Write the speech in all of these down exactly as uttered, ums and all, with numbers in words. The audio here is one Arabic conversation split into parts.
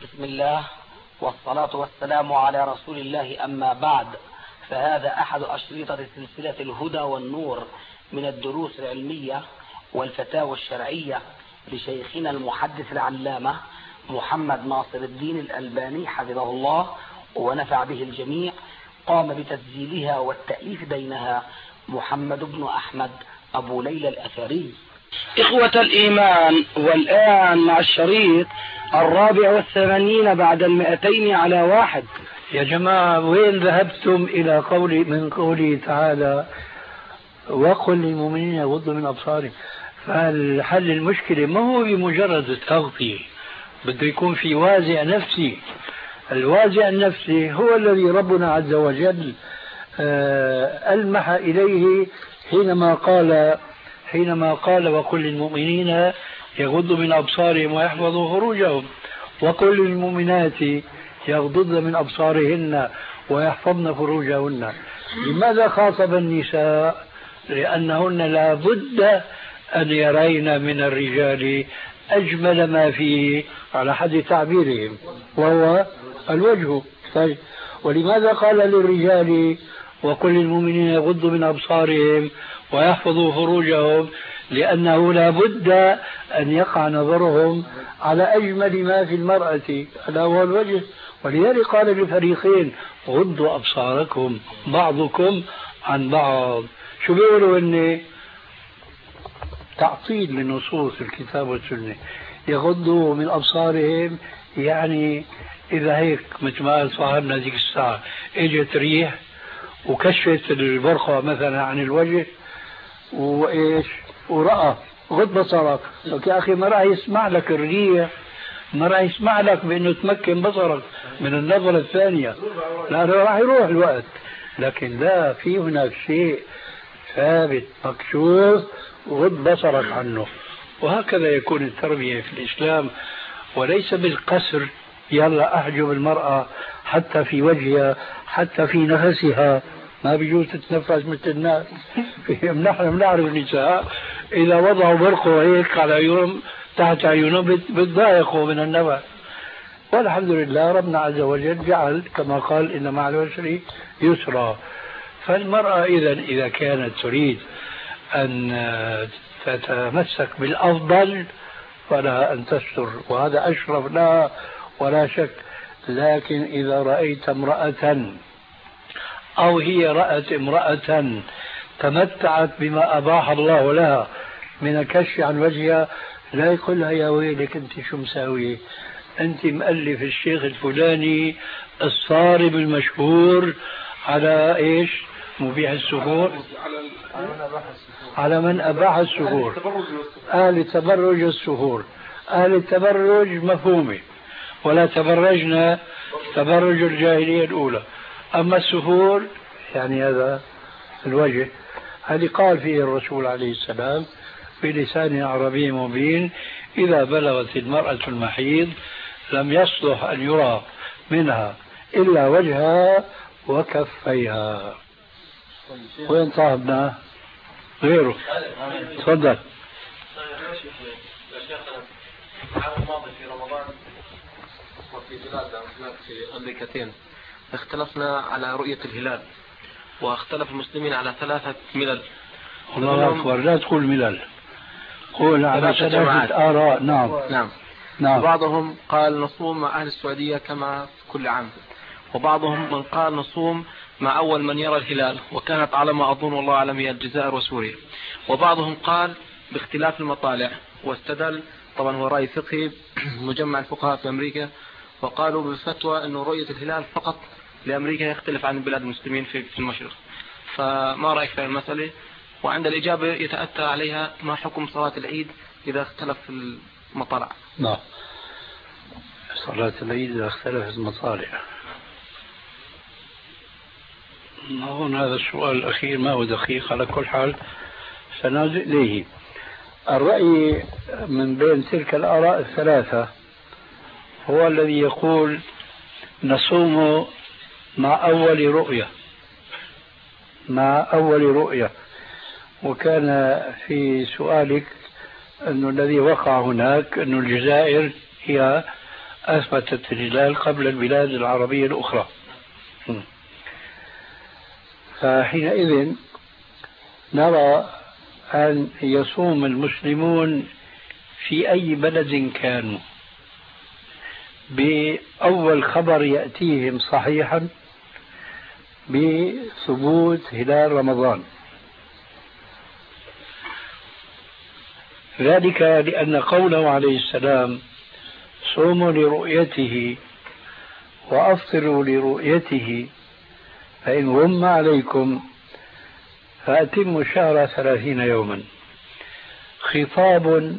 بسم الله والصلاة والسلام على رسول الله، أما بعد، فهذا أحد أشرطة سلسلة الهدى والنور من الدروس العلمية والفتاوى الشرعية لشيخنا المحدث العلامة محمد ناصر الدين الألباني حفظه الله ونفع به الجميع. قام بتسجيلها والتأليف بينها محمد بن أحمد أبو ليلى الأثري. إخوة الإيمان، والآن مع الشريط الرابع والثمانين بعد المئتين على واحد. يا جماعة، وين ذهبتم إلى قولي من قوله تعالى وقل للمؤمنين يغضوا من أبصارهم؟ فالحل المشكلة ما هو بمجرد التغطية، بده يكون في وازع نفسي. الوازع النفسي هو الذي ربنا عز وجل ألمح إليه حينما قال حينما قال وقل للمؤمنين يغضوا من أبصارهم ويحفظوا فروجهم، وقل للمؤمنات يغضضن من أبصارهن ويحفظن فروجهن. لماذا خاطب النساء؟ لأنهن لا بد أن يرين من الرجال أجمل ما فيه على حد تعبيرهم وهو الوجه. طيب، ولماذا قال للرجال وقل للمؤمنين يغضوا من أبصارهم ويحفظوا فروجهم؟ لأنه لا بد أن يقع نظرهم على أجمل ما في المرأة ألا هو الوجه. ولذلك قال للفريقين غضوا أبصاركم بعضكم عن بعض. شو بيقولوا؟ إن تعطيل لنصوص الكتاب والسنة. يغضوا من أبصارهم يعني إذا هيك مثل ما قال صاحبنا ذيك الساعة اجت ريح وكشفت البرقع مثلا عن الوجه وإيش ورأى غض بصرك، يا أخي ما راح يسمع لك الريح، ما راح يسمع لك بأنه تمكن بصرك من النظرة الثانية، لا راح يروح الوقت. لكن لا، في هناك شيء ثابت مكشوف غض بصرك عنه. وهكذا يكون التربية في الإسلام، وليس بالقسر يلا أحجب المرأة حتى في وجهها حتى في نفسها، ما بيجوز تتنفس مثل الناس. نحن بنعرف النساء إذا وضعوا برقوا هيك على عيونهم تحت عيونهم بتضايقوا من النفس، والحمد لله ربنا عز وجل جعل كما قال إن مع العسر يسرا. فالمرأة إذا إذا كانت تريد أن تتمسك بالأفضل فلها أن تستر، وهذا أشرف لها ولا شك. لكن إذا رأيت امرأة أو هي رأت امرأة تمتعت بما أباح الله لها من الكشف عن وجهها، لا يقول لها يا ويلك أنت شو مساوية، أنت مؤلف الشيخ الفلاني الصارم المشهور على إيش مبيح السفور، على من أباح السفور، أهل التبرج السفور. أهل التبرج مفهومة، ولا تبرجنا تبرج الجاهلية الأولى. أما السفور يعني هذا الوجه، هذه قال فيه الرسول عليه السلام بلسان عربي مبين إذا بلغت المرأة المحيض لم يصلح أن يرى منها إلا وجهها وكفيها. وين صاحبنا غيره؟ تفضل. العام الماضي في رمضان وفي بلادنا هناك في أمريكتين اختلفنا على رؤية الهلال، واختلف المسلمين على ثلاثة ملل. الله أكبر، لا تقول ملل، قول على ثلاثة آراء. نعم نعم نعم. بعضهم قال نصوم مع أهل السعودية كما كل عام، وبعضهم من قال نصوم مع أول من يرى الهلال، وكانت على ما أظن والله أعلم هي الجزائر وسوريا. وبعضهم قال باختلاف المطالع، واستدل طبعا هو رأي فقهي مجمع الفقهاء في أمريكا، وقالوا بالفتوى أنه رؤية الهلال فقط لأمريكا يختلف عن بلاد المسلمين في المشرق. فما رأيك في المسألة؟ وعند الإجابة يتأتى عليها ما حكم صلاة العيد إذا اختلف المطالع؟ نعم، صلاة العيد إذا اختلفت المطالع. هون هذا السؤال الأخير ما هو دقيق، على كل حال سنعود إليه. الرأي من بين تلك الآراء الثلاثة هو الذي يقول نصوم مع أول رؤية مع أول رؤية وكان في سؤالك أنه الذي وقع هناك أن الجزائر هي أثبتت الهلال قبل البلاد العربية الأخرى. فحينئذ نرى أن يصوم المسلمون في أي بلد كانوا بأول خبر يأتيهم صحيحا بثبوت هلال رمضان. ذلك لأن قوله عليه السلام صوموا لرؤيته وأفطروا لرؤيته فإن غم عليكم فأتموا الشهر ثلاثين يوما، خطاب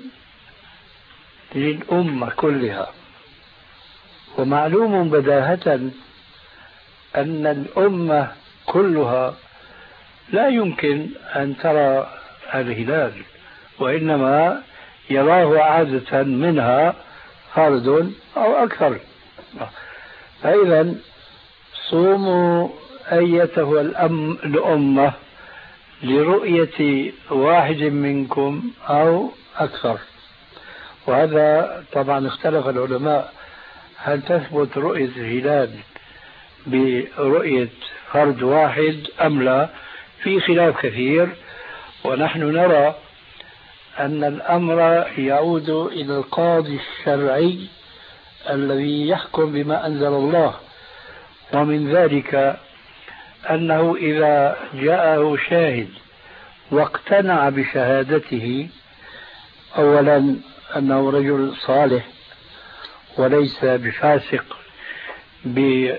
للأمة كلها. ومعلوم بداهة أن الأمة كلها لا يمكن أن ترى الهلال، وإنما يراه عادة منها فرد أو أكثر. فإذا صوموا أيتها الأم الأمة لرؤية واحد منكم أو أكثر. وهذا طبعا اختلف العلماء هل تثبت رؤية الهلال برؤية فرد واحد أم لا، في خلاف كثير. ونحن نرى أن الأمر يعود إلى القاضي الشرعي الذي يحكم بما أنزل الله. ومن ذلك أنه إذا جاءه شاهد واقتنع بشهادته، أولا أنه رجل صالح وليس بفاسق بذنب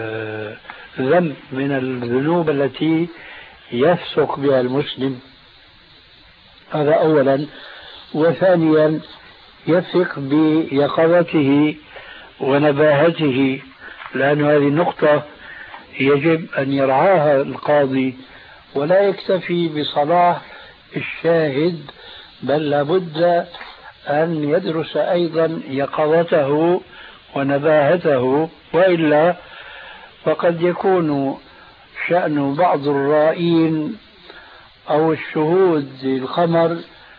من الذنوب التي يفسق بها المسلم، هذا أولا. وثانيا يثق بيقظته ونباهته، لأن هذه النقطة يجب أن يرعاها القاضي، ولا يكتفي بصلاح الشاهد، بل لابد أن يدرس أيضا يقظته ونباهته، وإلا فقد يكون شأن بعض الرائين أو الشهود الخمر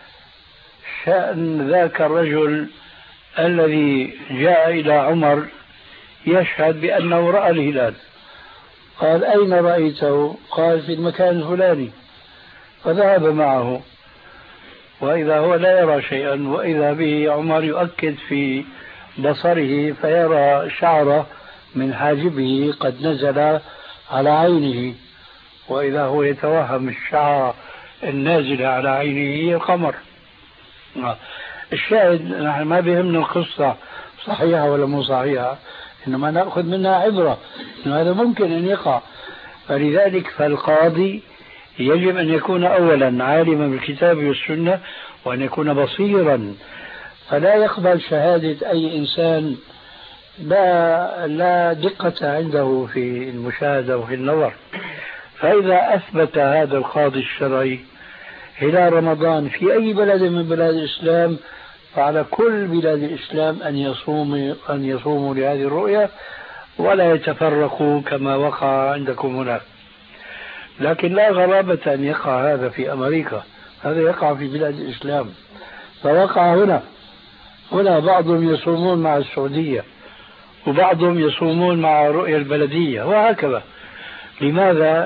شأن ذاك الرجل الذي جاء إلى عمر يشهد بأنه رأى الهلال. قال أين رأيته؟ قال في المكان الفلاني، فذهب معه، وإذا هو لا يرى شيئا، وإذا به عمر يؤكد في بصره فيرى شعره من حاجبه قد نزل على عينه، وإذا هو يتوهم الشعر النازل على عينه هي القمر. الشاهد نحن ما بيهمنا القصة صحيحة ولا مو صحيحة، إنما نأخذ منها عبرة إنه هذا ممكن أن يقع. فلذلك فالقاضي يجب أن يكون أولا عالما بالكتاب والسنة، وأن يكون بصيرا، فلا يقبل شهادة أي إنسان لا, لا دقة عنده في المشاهدة وفي النظر. فإذا أثبت هذا القاضي الشرعي هلال رمضان في أي بلد من بلاد الإسلام، فعلى كل بلاد الإسلام أن يصوموا أن يصوموا لهذه الرؤية ولا يتفرقوا كما وقع عندكم هناك. لكن لا غرابة أن يقع هذا في أمريكا، هذا يقع في بلاد الإسلام، فوقع هنا. هنا بعضهم يصومون مع السعودية، وبعضهم يصومون مع رؤية البلدية، وهكذا. لماذا؟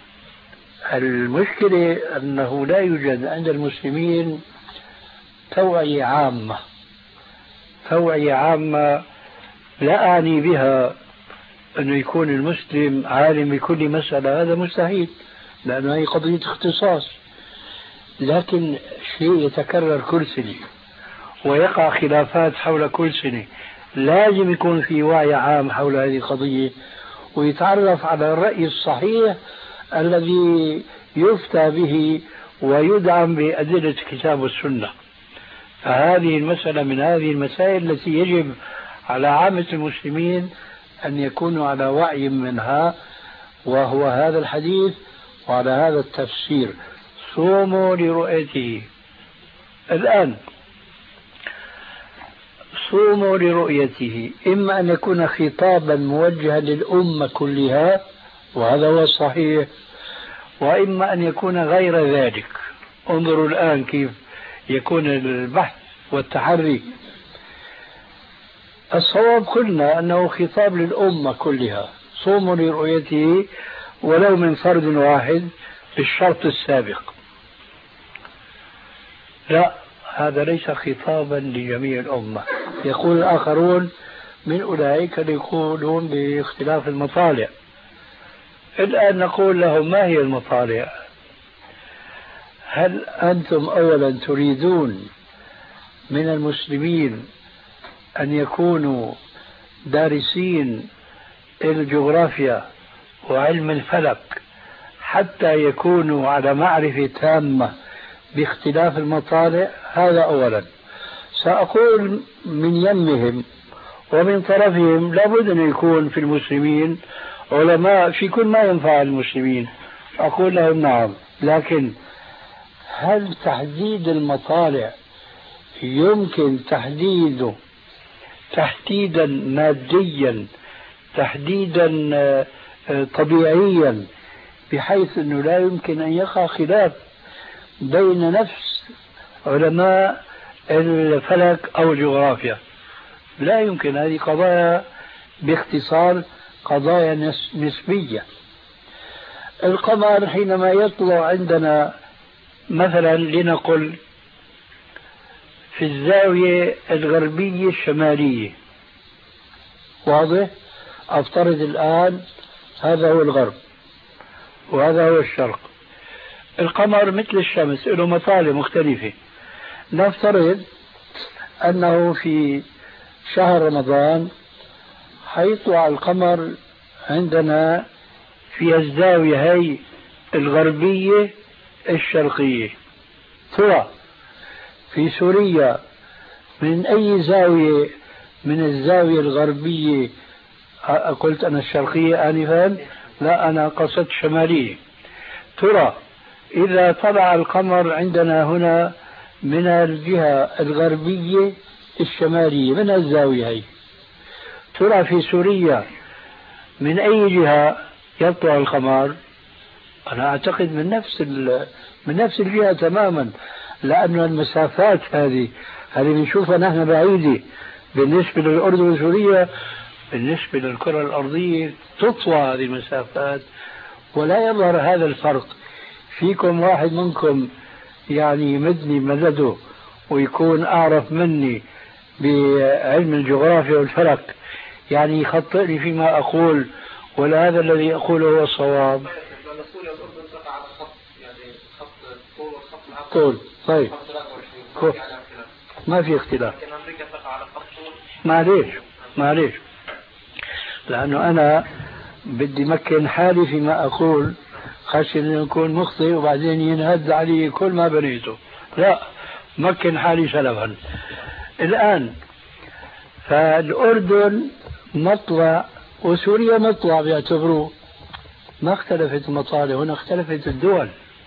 المشكلة أنه لا يوجد عند المسلمين توعية عامة. توعية عامة لا أعني بها أنه يكون المسلم عالم بكل مسألة، هذا مستحيل، لأنه هي قضية اختصاص. لكن شيء يتكرر كل سنة ويقع خلافات حول كل سنة، لازم يكون في وعي عام حول هذه القضية، ويتعرف على الرأي الصحيح الذي يفتى به ويدعم بأدلة الكتاب والسنة. فهذه المسألة من هذه المسائل التي يجب على عامة المسلمين أن يكونوا على وعي منها، وهو هذا الحديث وعلى هذا التفسير. صوموا لرؤيته. الآن صوموا لرؤيته إما أن يكون خطابا موجها للأمة كلها، وهذا هو الصحيح، وإما أن يكون غير ذلك. انظروا الآن كيف يكون البحث والتحري. الصواب قلنا أنه خطاب للأمة كلها، صوموا لرؤيته ولو من فرد واحد بالشرط السابق. لا، هذا ليس خطابا لجميع الأمة. يقول الآخرون من أولئك اللي يقولون باختلاف المطالع. الآن نقول لهم ما هي المطالع؟ هل أنتم أولا تريدون من المسلمين أن يكونوا دارسين الجغرافيا وعلم الفلك حتى يكونوا على معرفة تامة باختلاف المطالع؟ هذا أولا. سأقول من يمهم ومن طرفهم لابد أن يكون في المسلمين علماء في كل ما ينفع المسلمين. أقول لهم نعم، لكن هل تحديد المطالع يمكن تحديده تحديدا ماديا، تحديدا طبيعيا، بحيث أنه لا يمكن أن يقع خلاف بين نفس علماء الفلك أو الجغرافيا؟ لا يمكن. هذه قضايا باختصار قضايا نسبية. القمر حينما يطلع عندنا مثلا لنقل في الزاوية الغربية الشمالية، واضح؟ أفترض الآن هذا هو الغرب وهذا هو الشرق. القمر مثل الشمس له مطالع مختلفة. نفترض أنه في شهر رمضان حيطلع القمر عندنا في الزاوية هي الغربية الشرقية. ترى في سوريا من أي زاوية من الزاوية الغربية؟ قلت أنا الشرقية آنفا، لا أنا قصدت شمالية. ترى إذا طلع القمر عندنا هنا من الجهة الغربية الشمالية من الزاوية هي، ترى في سوريا من أي جهة يطلع القمر؟ أنا أعتقد من نفس من نفس الجهة تماما، لأن المسافات هذه هذه بنشوفها نحن بعيدة بالنسبة للأردن وسوريا، بالنسبة للكرة الأرضية تطوى هذه المسافات ولا يظهر هذا الفرق. فيكم واحد منكم يعني يمدني مدده ويكون أعرف مني بعلم الجغرافيا والفلك، يعني يخطئني فيما أقول، ولا هذا الذي أقوله هو الصواب؟ طول. طيب ما في اختلاف. معليش معليش لأنه أنا بدي مكن حالي فيما أقول، خشي أن يكون مخطئ وبعدين ينهد علي كل ما بنيته. لا، مكن حالي سلفا. الآن فالأردن مطلع وسوريا مطلع بيعتبروه، ما اختلفت المطالع، هنا اختلفت الدول.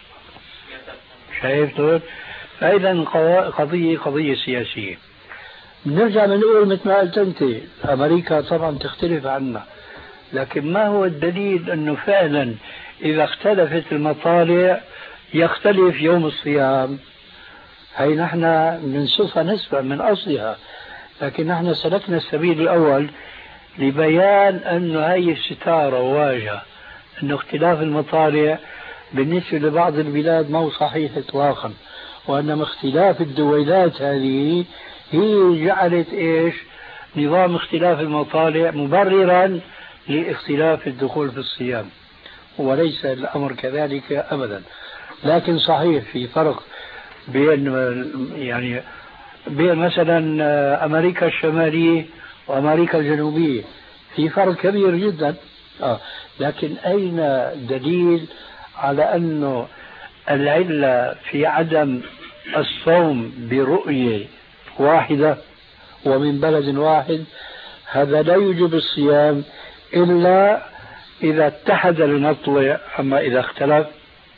شايف دول؟ فإذا قضية قضية سياسية. بنرجع بنقول مثل ما قلت أنت، أمريكا طبعا تختلف عنا، لكن ما هو الدليل أنه فعلا إذا اختلفت المطالع يختلف يوم الصيام؟ هي نحن بنصفها نسبة من أصلها، لكن نحن سلكنا السبيل الأول لبيان أنه هاي الستارة واجهة، أنه اختلاف المطالع بالنسبة لبعض البلاد ما هو صحيح إطلاقا، وأنما اختلاف الدويلات هذه هي جعلت إيش نظام اختلاف المطالع مبررا لاختلاف الدخول في الصيام، وليس الأمر كذلك أبدا. لكن صحيح في فرق بين يعني بين مثلا أمريكا الشمالية وأمريكا الجنوبية، في فرق كبير جدا. آه. لكن أين دليل على أنه العلة في عدم الصوم برؤية واحدة ومن بلد واحد؟ هذا لا يوجب الصيام إلا إذا اتحد المطلع، أما إذا اختلف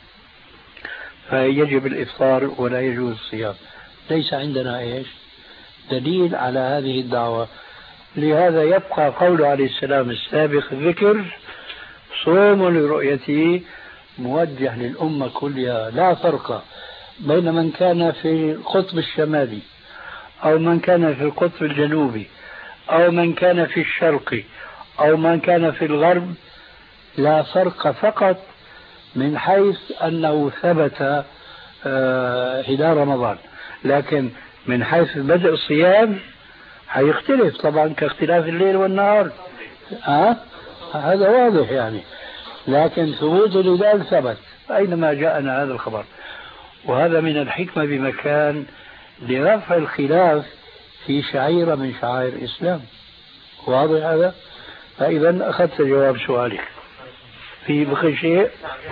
فيجب الإفطار ولا يجوز الصيام. ليس عندنا إيش دليل على هذه الدعوة. لهذا يبقى قول عليه السلام السابق ذكر صوم لرؤيته موجه للأمة كلها، لا فرق بين من كان في القطب الشمالي أو من كان في القطب الجنوبي أو من كان في الشرق أو من كان في الغرب لا فرق، فقط من حيث أنه ثبت هلال رمضان، لكن من حيث بدء الصيام حيختلف طبعا كاختلاف الليل والنهار. أه؟ هذا واضح يعني، لكن ثبوت الهلال ثبت أينما جاءنا هذا الخبر. وهذا من الحكمة بمكان لرفع الخلاف في شعيرة من شعائر الإسلام. واضح هذا؟ فإذا أخذت جواب سؤالك. في بقي شيء؟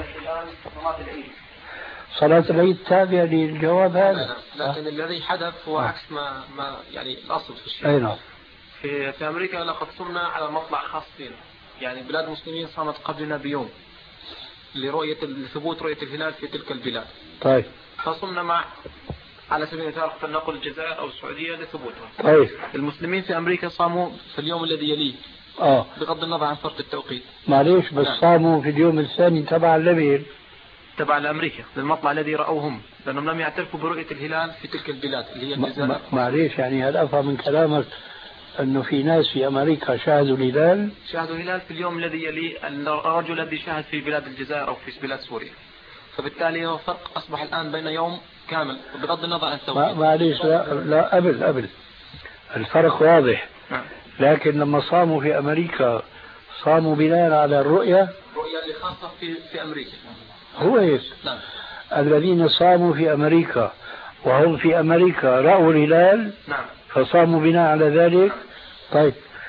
صلاة العيد تابعة للجواب هذا، لكن الذي حدث هو عكس ما ما يعني الأصل في الشيء. أي نعم. في في أمريكا لقد صمنا على مطلع خاص بنا، يعني بلاد المسلمين صامت قبلنا بيوم لرؤية لثبوت رؤية الهلال في تلك البلاد. طيب. فصمنا مع على سبيل المثال فلنقل الجزائر أو السعودية لثبوتها. طيب. المسلمين في أمريكا صاموا في اليوم الذي يليه. آه. بغض النظر عن فرق التوقيت. معليش بس نعم. صاموا في اليوم الثاني تبع الليل. تبع لأمريكا للمطلع الذي رأوهم، لأنهم لم يعترفوا برؤية الهلال في تلك البلاد اللي هي الجزائر. معليش يعني هل أفهم من كلامك أنه في ناس في أمريكا شاهدوا الهلال؟ شاهدوا الهلال في اليوم الذي يلي الرجل الذي شاهد في بلاد الجزائر أو في بلاد سوريا. فبالتالي هو فرق أصبح الآن بين يوم كامل بغض النظر عن التوقيت. معليش لا لا قبل قبل الفرق واضح. نعم. لكن لما صاموا في أمريكا صاموا بناء على الرؤية. الرؤية اللي خاصة في في أمريكا. هو هيك. نعم. الذين صاموا في أمريكا وهم في أمريكا رأوا الهلال. نعم. فصاموا بناء على ذلك. نعم. طيب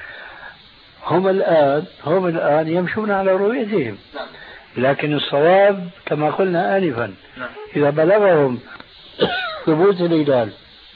هم الآن هم الآن يمشون على رؤيتهم. نعم. لكن الصواب كما قلنا آنفا. نعم. إذا بلغهم ثبوت الهلال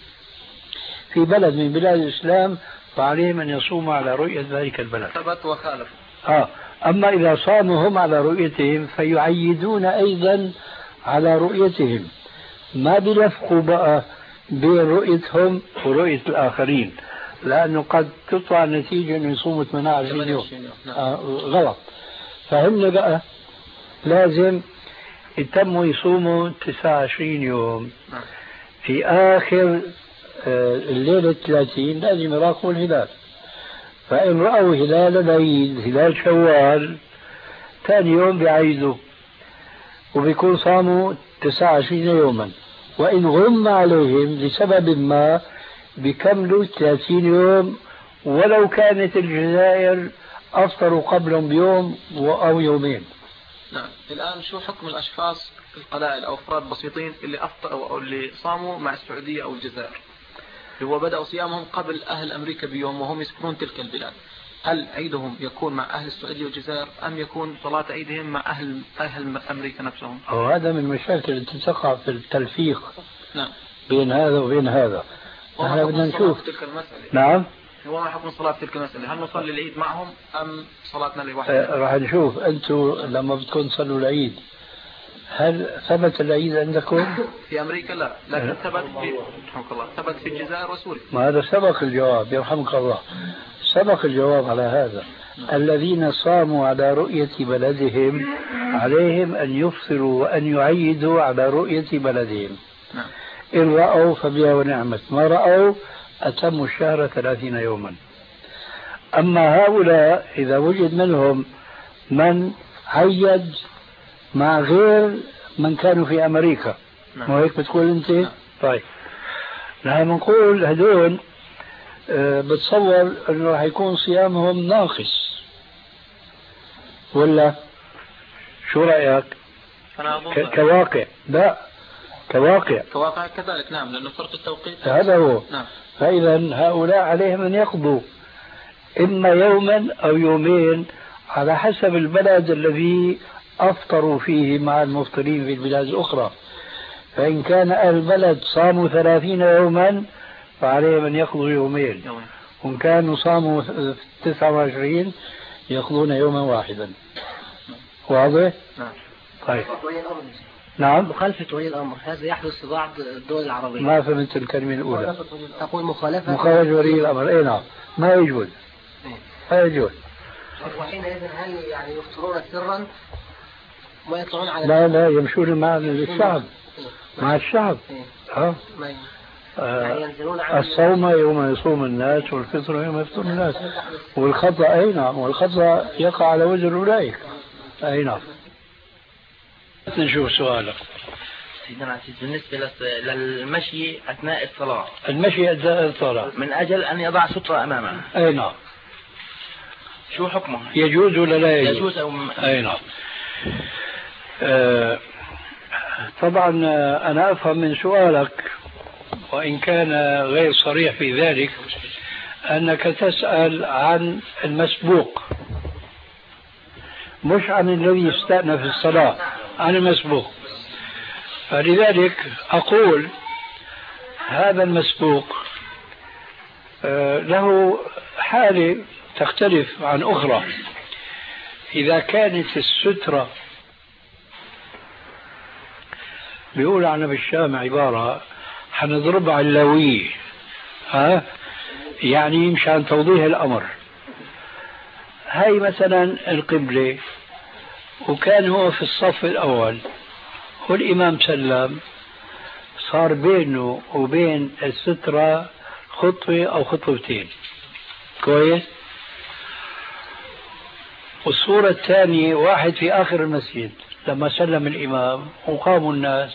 في بلد من بلاد الإسلام فعليهم أن يصوموا على رؤية ذلك البلد. ثبت وخالف. آه. أما إذا صاموا هم على رؤيتهم فيعيدون أيضا على رؤيتهم، ما بيلفقوا بقى بين رؤيتهم ورؤية الآخرين، لأنه قد تطلع النتيجة أنه يصوموا ثمانية وعشرين يوم. آه غلط. فهم بقى لازم يتموا يصوموا تسعة وعشرين يوم. في آخر الليلة الثلاثين لازم يراقبوا الهلال، فإن رأوا هلال العيد هلال شوال ثاني يوم بيعيدوا وبيكون صاموا تسعة وعشرين يوما، وإن غم عليهم لسبب ما بيكملوا ثلاثين يوم ولو كانت الجزائر أفطروا قبلهم بيوم أو يومين. نعم. الآن شو حكم الأشخاص القلائل أو أفراد بسيطين اللي أفطروا أو اللي صاموا مع السعودية أو الجزائر، اللي هو بدأوا صيامهم قبل أهل أمريكا بيوم وهم يسكنون تلك البلاد؟ هل عيدهم يكون مع أهل السعودية والجزائر أم يكون صلاة عيدهم مع أهل أهل أمريكا نفسهم؟ أو هذا من المشاكل التي تقع في التلفيق. نعم. بين هذا وبين هذا. احنا بدنا نشوف تلك المسألة. نعم. هو ما حكم صلاة تلك المسألة؟ هل نصلي العيد معهم أم صلاتنا لوحدنا؟ آه راح نشوف. أنتم لما بدكم تصلوا العيد هل ثبت العيد عندكم؟ في أمريكا لا، لكن ثبت في رحمك الله ثبت في الجزائر وسوريا. ما هذا سبق الجواب يرحمك الله، سبق الجواب على هذا. نعم. الذين صاموا على رؤية بلدهم عليهم أن يفطروا وأن يعيدوا على رؤية بلدهم. نعم. إن رأوا فبها ونعمت، ما رأوا أتموا الشهر ثلاثين يوما. أما هؤلاء إذا وجد منهم من عيد مع غير من كانوا في أمريكا. نعم. وهيك بتقول أنت؟ نعم. طيب نحن نقول هدول أه بتصور أنه راح يكون صيامهم ناقص ولا شو رأيك؟ ك- كواقع لا كواقع كواقع كذلك. نعم. لأنه فرق التوقيت هذا هو. نعم. فإذا هؤلاء عليهم أن يقضوا إما يوما أو يومين على حسب البلد الذي أفطروا فيه مع المفطرين في البلاد الأخرى. فإن كان أهل البلد صاموا ثلاثين يوما فعليهم أن يقضوا يومين، وإن كانوا صاموا تسعة وعشرين يقضون يوما واحدا. واضح؟ نعم. طيب. نعم. مخالفة ولي الأمر هذا يحدث في بعض الدول العربية. ما فهمت الكلمة الأولى. تقول مخالفة مخالفة ولي الأمر. إيه نعم ما يجوز. ما يجوز. وحينئذ هل يعني يفطرون سرا ما يطلعون على لا لا يمشون مع الشعب مع الشعب. ها الصوم يوم يصوم الناس والفطر يوم يفطر الناس والخطأ أي نعم والخطأ يقع على وزر أولئك أي نعم. نشوف سؤالك سيدنا عزيز. بالنسبة للمشي أثناء الصلاة، المشي أثناء الصلاة من أجل أن يضع سترة أمامه، أي نعم، شو حكمه؟ يجوز ولا لا يجوز؟ يجوز أو م... أي نعم. آه طبعا أنا أفهم من سؤالك وإن كان غير صريح في ذلك أنك تسأل عن المسبوق مش عن الذي يستأنف في الصلاة، عن المسبوق. فلذلك أقول هذا المسبوق له حالة تختلف عن أخرى. إذا كانت السترة بيقول عنا بالشام عبارة حنضرب علوية، ها يعني مشان توضيح الأمر. هاي مثلا القبلة وكان هو في الصف الأول والإمام سلم، صار بينه وبين السترة خطوة أو خطوتين، كويس. والصورة الثانية واحد في آخر المسجد لما سلم الإمام وقاموا الناس،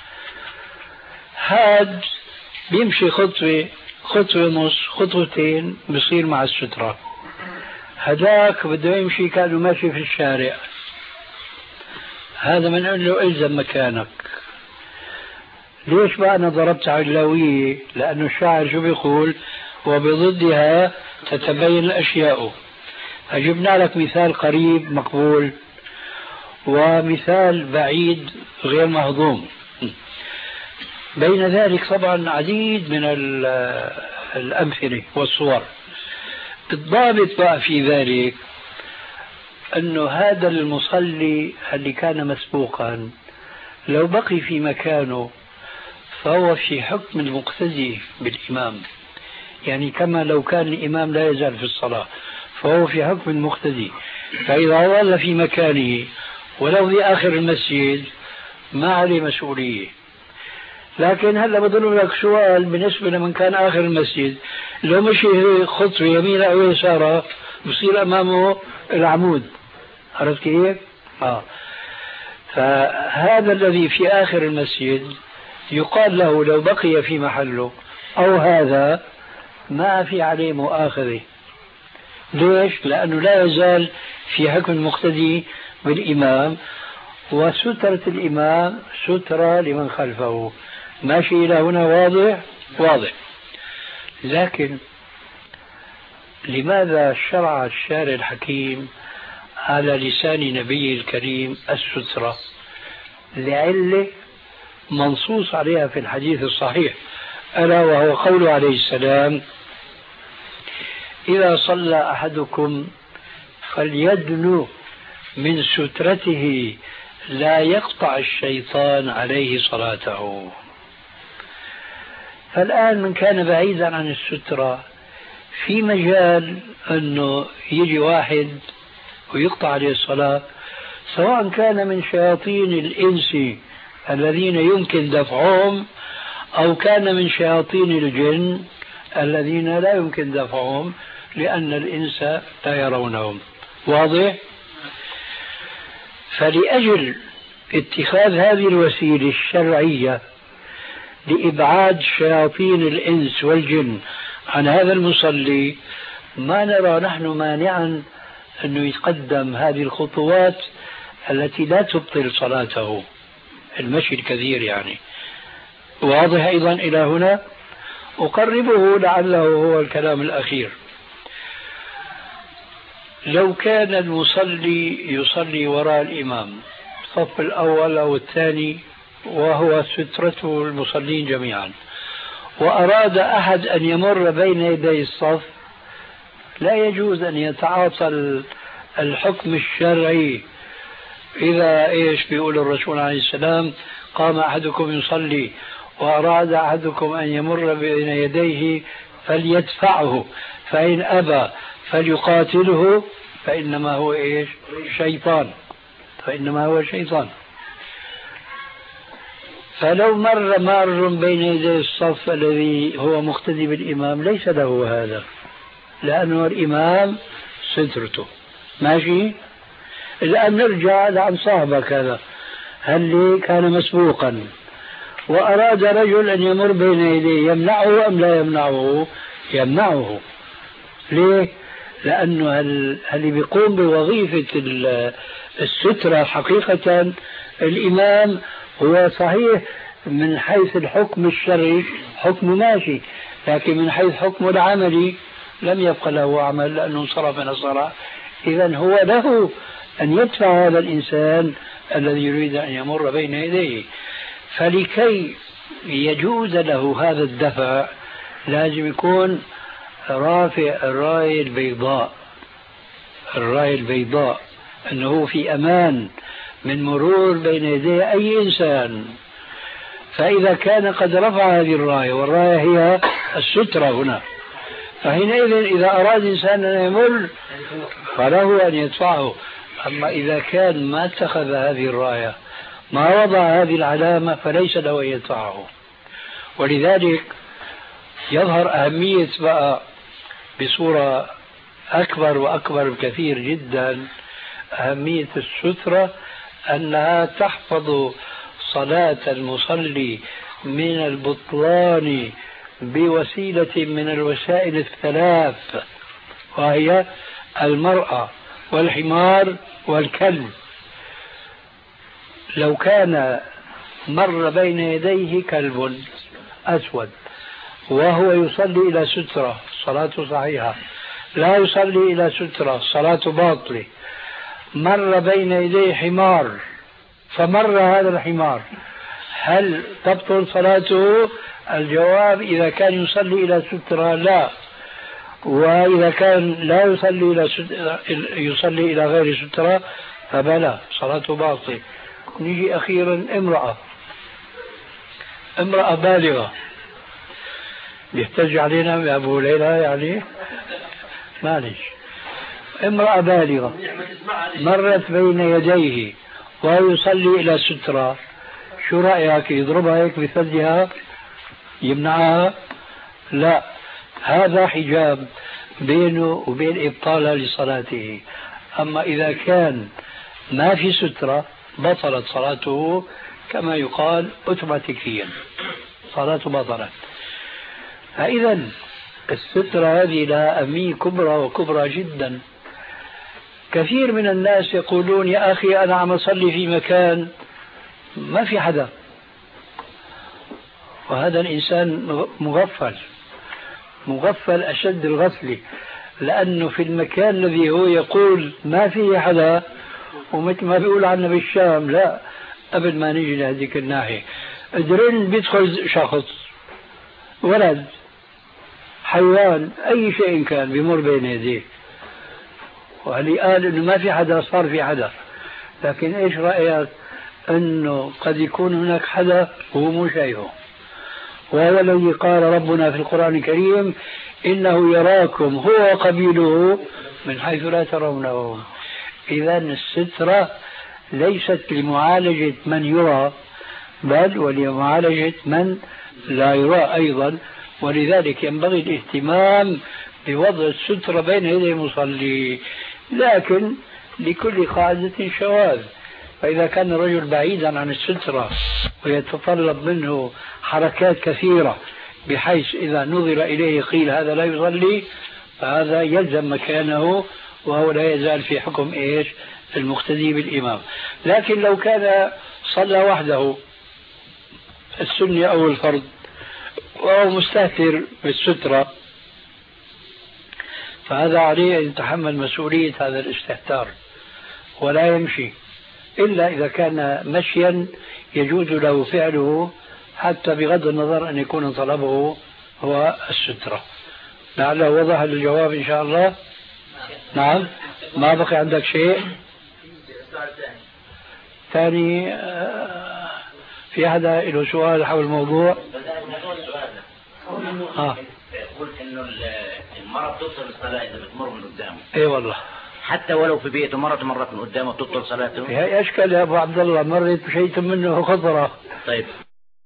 هاد بيمشي خطوة خطوة نص خطوتين بصير مع السترة، هذاك بده يمشي كانوا ماشي في الشارع، هذا من قال له الزم مكانك. ليش بقى أنا ضربت علوية؟ لأنه الشاعر شو بيقول وبضدها تتبين الأشياء. فجبنا لك مثال قريب مقبول ومثال بعيد غير مهضوم. بين ذلك طبعا عديد من الأمثلة والصور. الضابط بقى في ذلك أنه هذا المصلي اللي كان مسبوقا لو بقي في مكانه فهو في حكم المقتدي بالإمام، يعني كما لو كان الإمام لا يزال في الصلاة فهو في حكم المقتدي. فإذا ظل في مكانه ولو في آخر المسجد ما عليه مسؤولية. لكن هلا بضل لك سؤال بالنسبة لمن كان آخر المسجد، لو مشي خطوة يمين أو يسارة بصير أمامه العمود، عرفت كيف؟ آه. فهذا الذي في آخر المسجد يقال له لو بقي في محله أو هذا ما في عليه مؤاخذة. ليش؟ لأنه لا يزال في حكم المقتدي بالإمام، وسترة الإمام سترة لمن خلفه. ماشي إلى هنا واضح؟ واضح. لكن لماذا شرع الشارع الحكيم على لسان نبيه الكريم السترة؟ لعلة منصوص عليها في الحديث الصحيح، ألا وهو قوله عليه السلام إذا صلى أحدكم فليدنو من سترته لا يقطع الشيطان عليه صلاته. فالآن من كان بعيدا عن السترة في مجال أنه يجي واحد ويقطع عليه الصلاة، سواء كان من شياطين الإنس الذين يمكن دفعهم أو كان من شياطين الجن الذين لا يمكن دفعهم لأن الإنس لا يرونهم. واضح؟ فلأجل اتخاذ هذه الوسيلة الشرعية لإبعاد شياطين الإنس والجن عن هذا المصلي ما نرى نحن مانعا أنه يتقدم هذه الخطوات التي لا تبطل صلاته، المشي الكثير يعني. واضح أيضا إلى هنا؟ أقربه لعله هو الكلام الأخير. لو كان المصلي يصلي وراء الإمام الصف الأول أو الثاني وهو سترته المصلين جميعا، وأراد أحد أن يمر بين يدي الصف، لا يجوز أن يتعاطى الحكم الشرعي. إذا إيش بيقول الرسول عليه السلام قام أحدكم يصلي وأراد أحدكم أن يمر بين يديه فليدفعه، فإن أبى فليقاتله فإنما هو إيش؟ شيطان، فإنما هو شيطان. فلو مر مار بين يدي الصف الذي هو مقتدي بالإمام ليس له هذا، لأنه الإمام سترته. ماشي. الآن نرجع لعن صاحبك هذا، هل كان مسبوقا وأراد رجل أن يمر بين يديه، يمنعه أم لا يمنعه؟ يمنعه. ليه؟ لأنه اللي بيقوم بوظيفة السترة حقيقة الإمام هو صحيح من حيث الحكم الشرعي حكم ماشي، لكن من حيث حكمه العملي لم يبقى له عمل لأنه انصرف من الصلاة. إذن هو له أن يدفع هذا الإنسان الذي يريد أن يمر بين يديه. فلكي يجوز له هذا الدفع لازم يكون رافع الراية البيضاء، الراية البيضاء أنه في أمان من مرور بين يدي أي إنسان. فإذا كان قد رفع هذه الراية، والراية هي السترة هنا، فحينئذ إذا أراد إنسان أن يمر فله أن يدفعه. أما إذا كان ما اتخذ هذه الراية، ما وضع هذه العلامة، فليس له أن يدفعه. ولذلك يظهر أهمية بقى بصورة أكبر وأكبر بكثير جدا أهمية السترة، أنها تحفظ صلاة المصلي من البطلان بوسيلة من الوسائل الثلاث، وهي المرأة والحمار والكلب. لو كان مر بين يديه كلب أسود وهو يصلي إلى سترة صلاته صحيحة، لا يصلي إلى سترة صلاته باطلة. مر بين يديه حمار فمر هذا الحمار، هل تبطل صلاته؟ الجواب إذا كان يصلي إلى سترة لا، وإذا كان لا يصلي إلى سترة يصلي إلى غير سترة فبلا صلاته باطلة. نيجي أخيرا امرأة امرأة بالغة، يحتج علينا بأبو ليلى يعني معلش. امرأة بالغة مرت بين يديه وهو يصلي إلى سترة، شو رأيك؟ يضربها هيك بثديها يمنعها؟ لا، هذا حجاب بينه وبين إبطالها لصلاته. أما إذا كان ما في سترة بطلت صلاته كما يقال أوتوماتيكيا، صلاته بطلت. فإذا السترة هذه لها أهمية كبرى وكبرى جدا. كثير من الناس يقولون يا أخي أنا عم أصلي في مكان ما في حدا، وهذا الإنسان مغفل مغفل أشد الغفل، لأنه في المكان الذي هو يقول ما فيه حدا، ومثل ما بيقول عنا بالشام لا، قبل ما نيجي لهذيك الناحية درين بيدخل شخص ولد حيوان أي شيء كان بيمر بين يديه، وهل قال إنه ما في حدا صار في حدا. لكن إيش رأيك أنه قد يكون هناك حدا وهو مو شايفه، وهو الذي قال ربنا في القرآن الكريم إنه يراكم هو وقبيله من حيث لا ترونهم. إذا السترة ليست لمعالجة من يرى بل ولمعالجة من لا يرى أيضا. ولذلك ينبغي الاهتمام بوضع السترة بين يدي المصلي، لكن لكل قاعدة شواذ. فإذا كان الرجل بعيدا عن السترة ويتطلب منه حركات كثيرة بحيث إذا نظر إليه قيل هذا لا يصلي، فهذا يلزم مكانه وهو لا يزال في حكم إيش؟ المقتدي بالإمام. لكن لو كان صلى وحده السنة أو الفرض وهو مستهتر بالسترة، فهذا عليه أن يتحمل مسؤولية هذا الاستهتار ولا يمشي إلا إذا كان مشيا يجوز له فعله، حتى بغض النظر أن يكون طلبه هو السترة. لعله وضح الجواب إن شاء الله. نعم، ما بقي عندك شيء ثاني؟ في أحد له سؤال حول الموضوع؟ آه. قلت إنه المرأة بتبطل الصلاة إذا بتمر من قدامه. إيه والله، حتى ولو في بيته مرة مرت من قدامه بتبطل صلاته. هي أشكال يا أبو عبد الله، مرت بشيء منه خطرة. طيب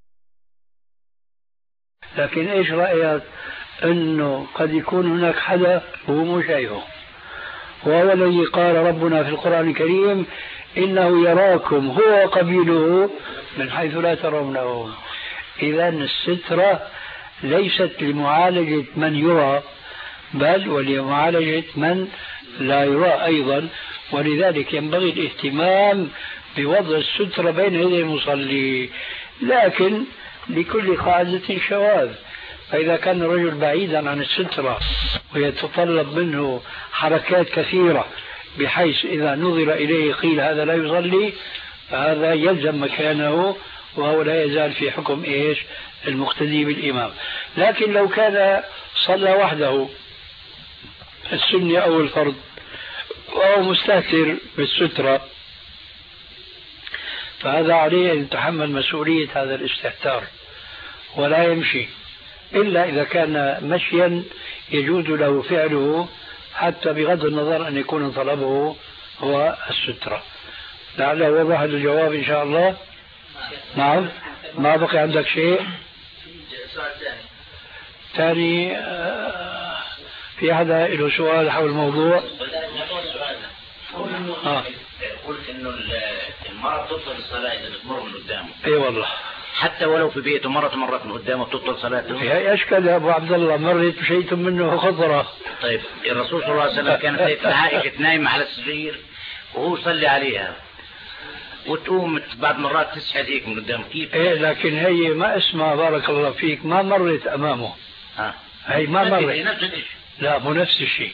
لكن إيش رأيك أنه قد يكون هناك حدا هو مو شايفه، وهو الذي قال ربنا في القرآن الكريم إنه يراكم هو وقبيله من حيث لا ترونهم. إذا السترة ليست لمعالجة من يرى بل ولمعالجة من لا يرى أيضا، ولذلك ينبغي الاهتمام بوضع السترة بين يدي المصلي، لكن لكل قاعدة شواذ. فإذا كان الرجل بعيدا عن السترة ويتطلب منه حركات كثيرة بحيث إذا نظر إليه قيل هذا لا يصلي، فهذا يلزم مكانه وهو لا يزال في حكم إيش المقتدي بالإمام. لكن لو كان صلى وحده السنة أو الفرض وهو مستهتر بالسترة، فهذا عليه أن يتحمل مسؤولية هذا الاستهتار ولا يمشي إلا إذا كان مشيا يجوز له فعله حتى بغض النظر أن يكون طلبه هو السترة. لعله وضح الجواب إن شاء الله. نعم، ما بقي عندك شيء ثاني؟ في أحد له سؤال حول الموضوع؟ آه. قلت إنه المرأة بتبطل الصلاة إذا بتمر من قدامه. أي والله، حتى ولو في بيته مرة مرت من قدامه بتبطل صلاته. هي أشكال يا أبو عبد الله، مرت بشيء منه خطرة. طيب الرسول صلى الله عليه وسلم كانت سيدنا عائشة نايمة على السرير وهو يصلي عليها وتقوم بعد مرات تسحب هيك من قدام، كيف؟ إيه لكن هي ما اسمها بارك الله فيك ما مرت أمامه. ها. هي ما مرت. هي نفس الشيء. لا مو نفس الشيء.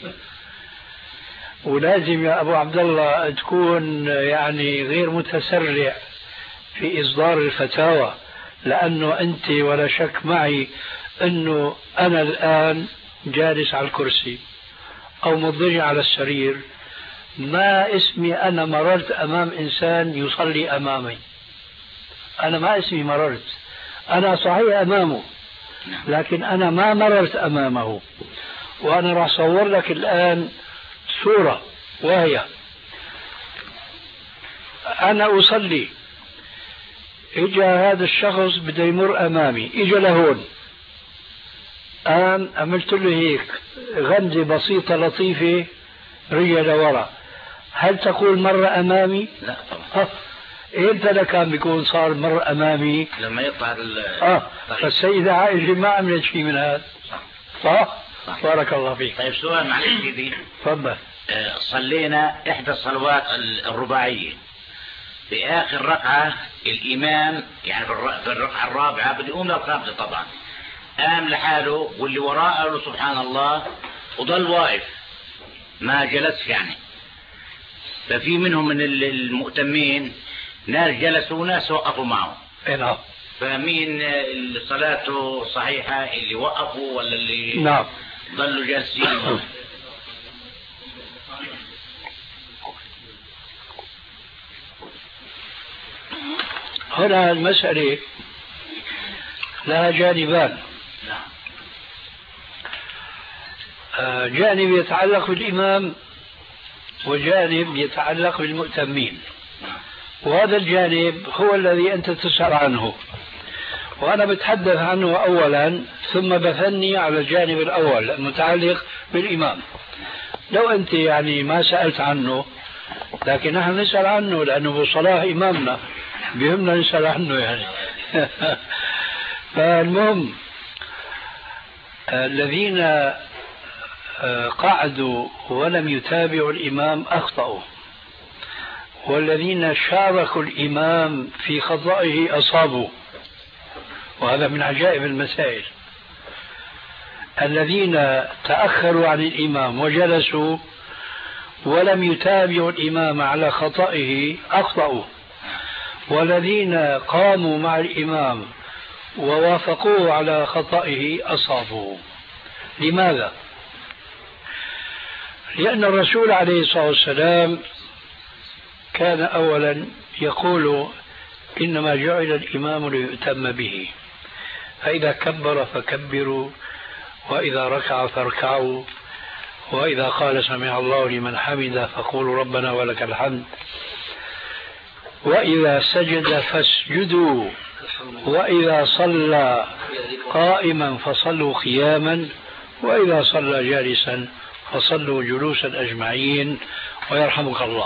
ولازم يا أبو عبد الله تكون يعني غير متسرع في إصدار الفتاوى، لأنه أنت ولا شك معي أنه أنا الآن جالس على الكرسي أو مضطجع على السرير، ما اسمي أنا مررت أمام إنسان يصلي أمامي. أنا ما اسمي مررت، أنا صحيح أمامه لكن أنا ما مررت أمامه. وأنا راح أصور لك الآن صورة، وهي أنا أصلي، إجا هذا الشخص بده يمر أمامي، إجا لهون، قام عملت له هيك غمزة بسيطة لطيفة رجع لورا، هل تقول مر أمامي؟ لا طبعا. إمتى ده كان بيكون صار مر أمامي؟ لما يطلع اه فالسيدة عائشة ما عملت شيء من هذا. صح؟ صح؟ بارك الله فيك. طيب سؤال معلش سيدي. تفضل. آه صلينا إحدى الصلوات الرباعية، في آخر ركعة الإمام يعني في الركعة الرابعة بده يقوم للخامسة طبعا، قام لحاله واللي وراءه قالوا سبحان الله وضل واقف ما جلس يعني. ففي منهم من المؤتمين ناس جلسوا وناس وقفوا معه. نعم. فمين صلاته صحيحة، اللي وقفوا ولا اللي نعم ضلوا جالسين؟ هنا المسألة لها جانبان. جانب يتعلق بالإمام وجانب يتعلق بالمؤتمين، وهذا الجانب هو الذي أنت تسأل عنه، وأنا بتحدث عنه أولا ثم بثني على الجانب الأول المتعلق بالإمام. لو أنت يعني ما سألت عنه، لكن نحن نسأل عنه لأنه أبو صلاح إمامنا بيهمنا نسأل عنه يعني. فالمهم الذين قعدوا ولم يتابعوا الإمام أخطأوا، والذين شاركوا الإمام في خطئه أصابوا، وهذا من عجائب المسائل. الذين تأخروا عن الإمام وجلسوا ولم يتابعوا الإمام على خطئه أخطأوا، والذين قاموا مع الإمام ووافقوه على خطئه أصابوا. لماذا؟ لأن الرسول عليه الصلاة والسلام كان أولا يقول إنما جعل الإمام ليؤتم به، فإذا كبر فكبروا، وإذا ركع فاركعوا، وإذا قال سمع الله لمن حمده فقولوا ربنا ولك الحمد، وإذا سجد فاسجدوا، وإذا صلى قائما فصلوا قياما، وإذا صلى جالسا فصلوا جلوسا أجمعين ويرحمك الله.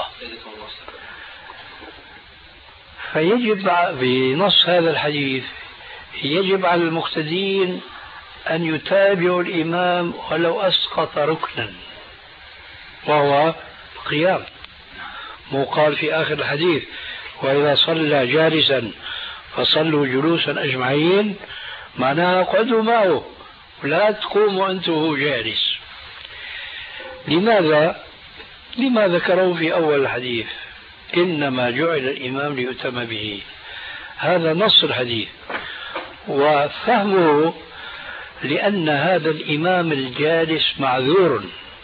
فيجب بنص هذا الحديث يجب على المقتدين أن يتابعوا الإمام ولو أسقط ركنا وهو القيام. مو قال في آخر الحديث وإذا صلى جالسا فصلوا جلوسا أجمعين، معناها اقعدوا معه ولا تقوموا أنتم وهو جالس. لماذا؟ لما ذكروا في أول الحديث إنما جعل الإمام ليؤتم به، هذا نص الحديث. وفهمه لأن هذا الإمام الجالس معذور،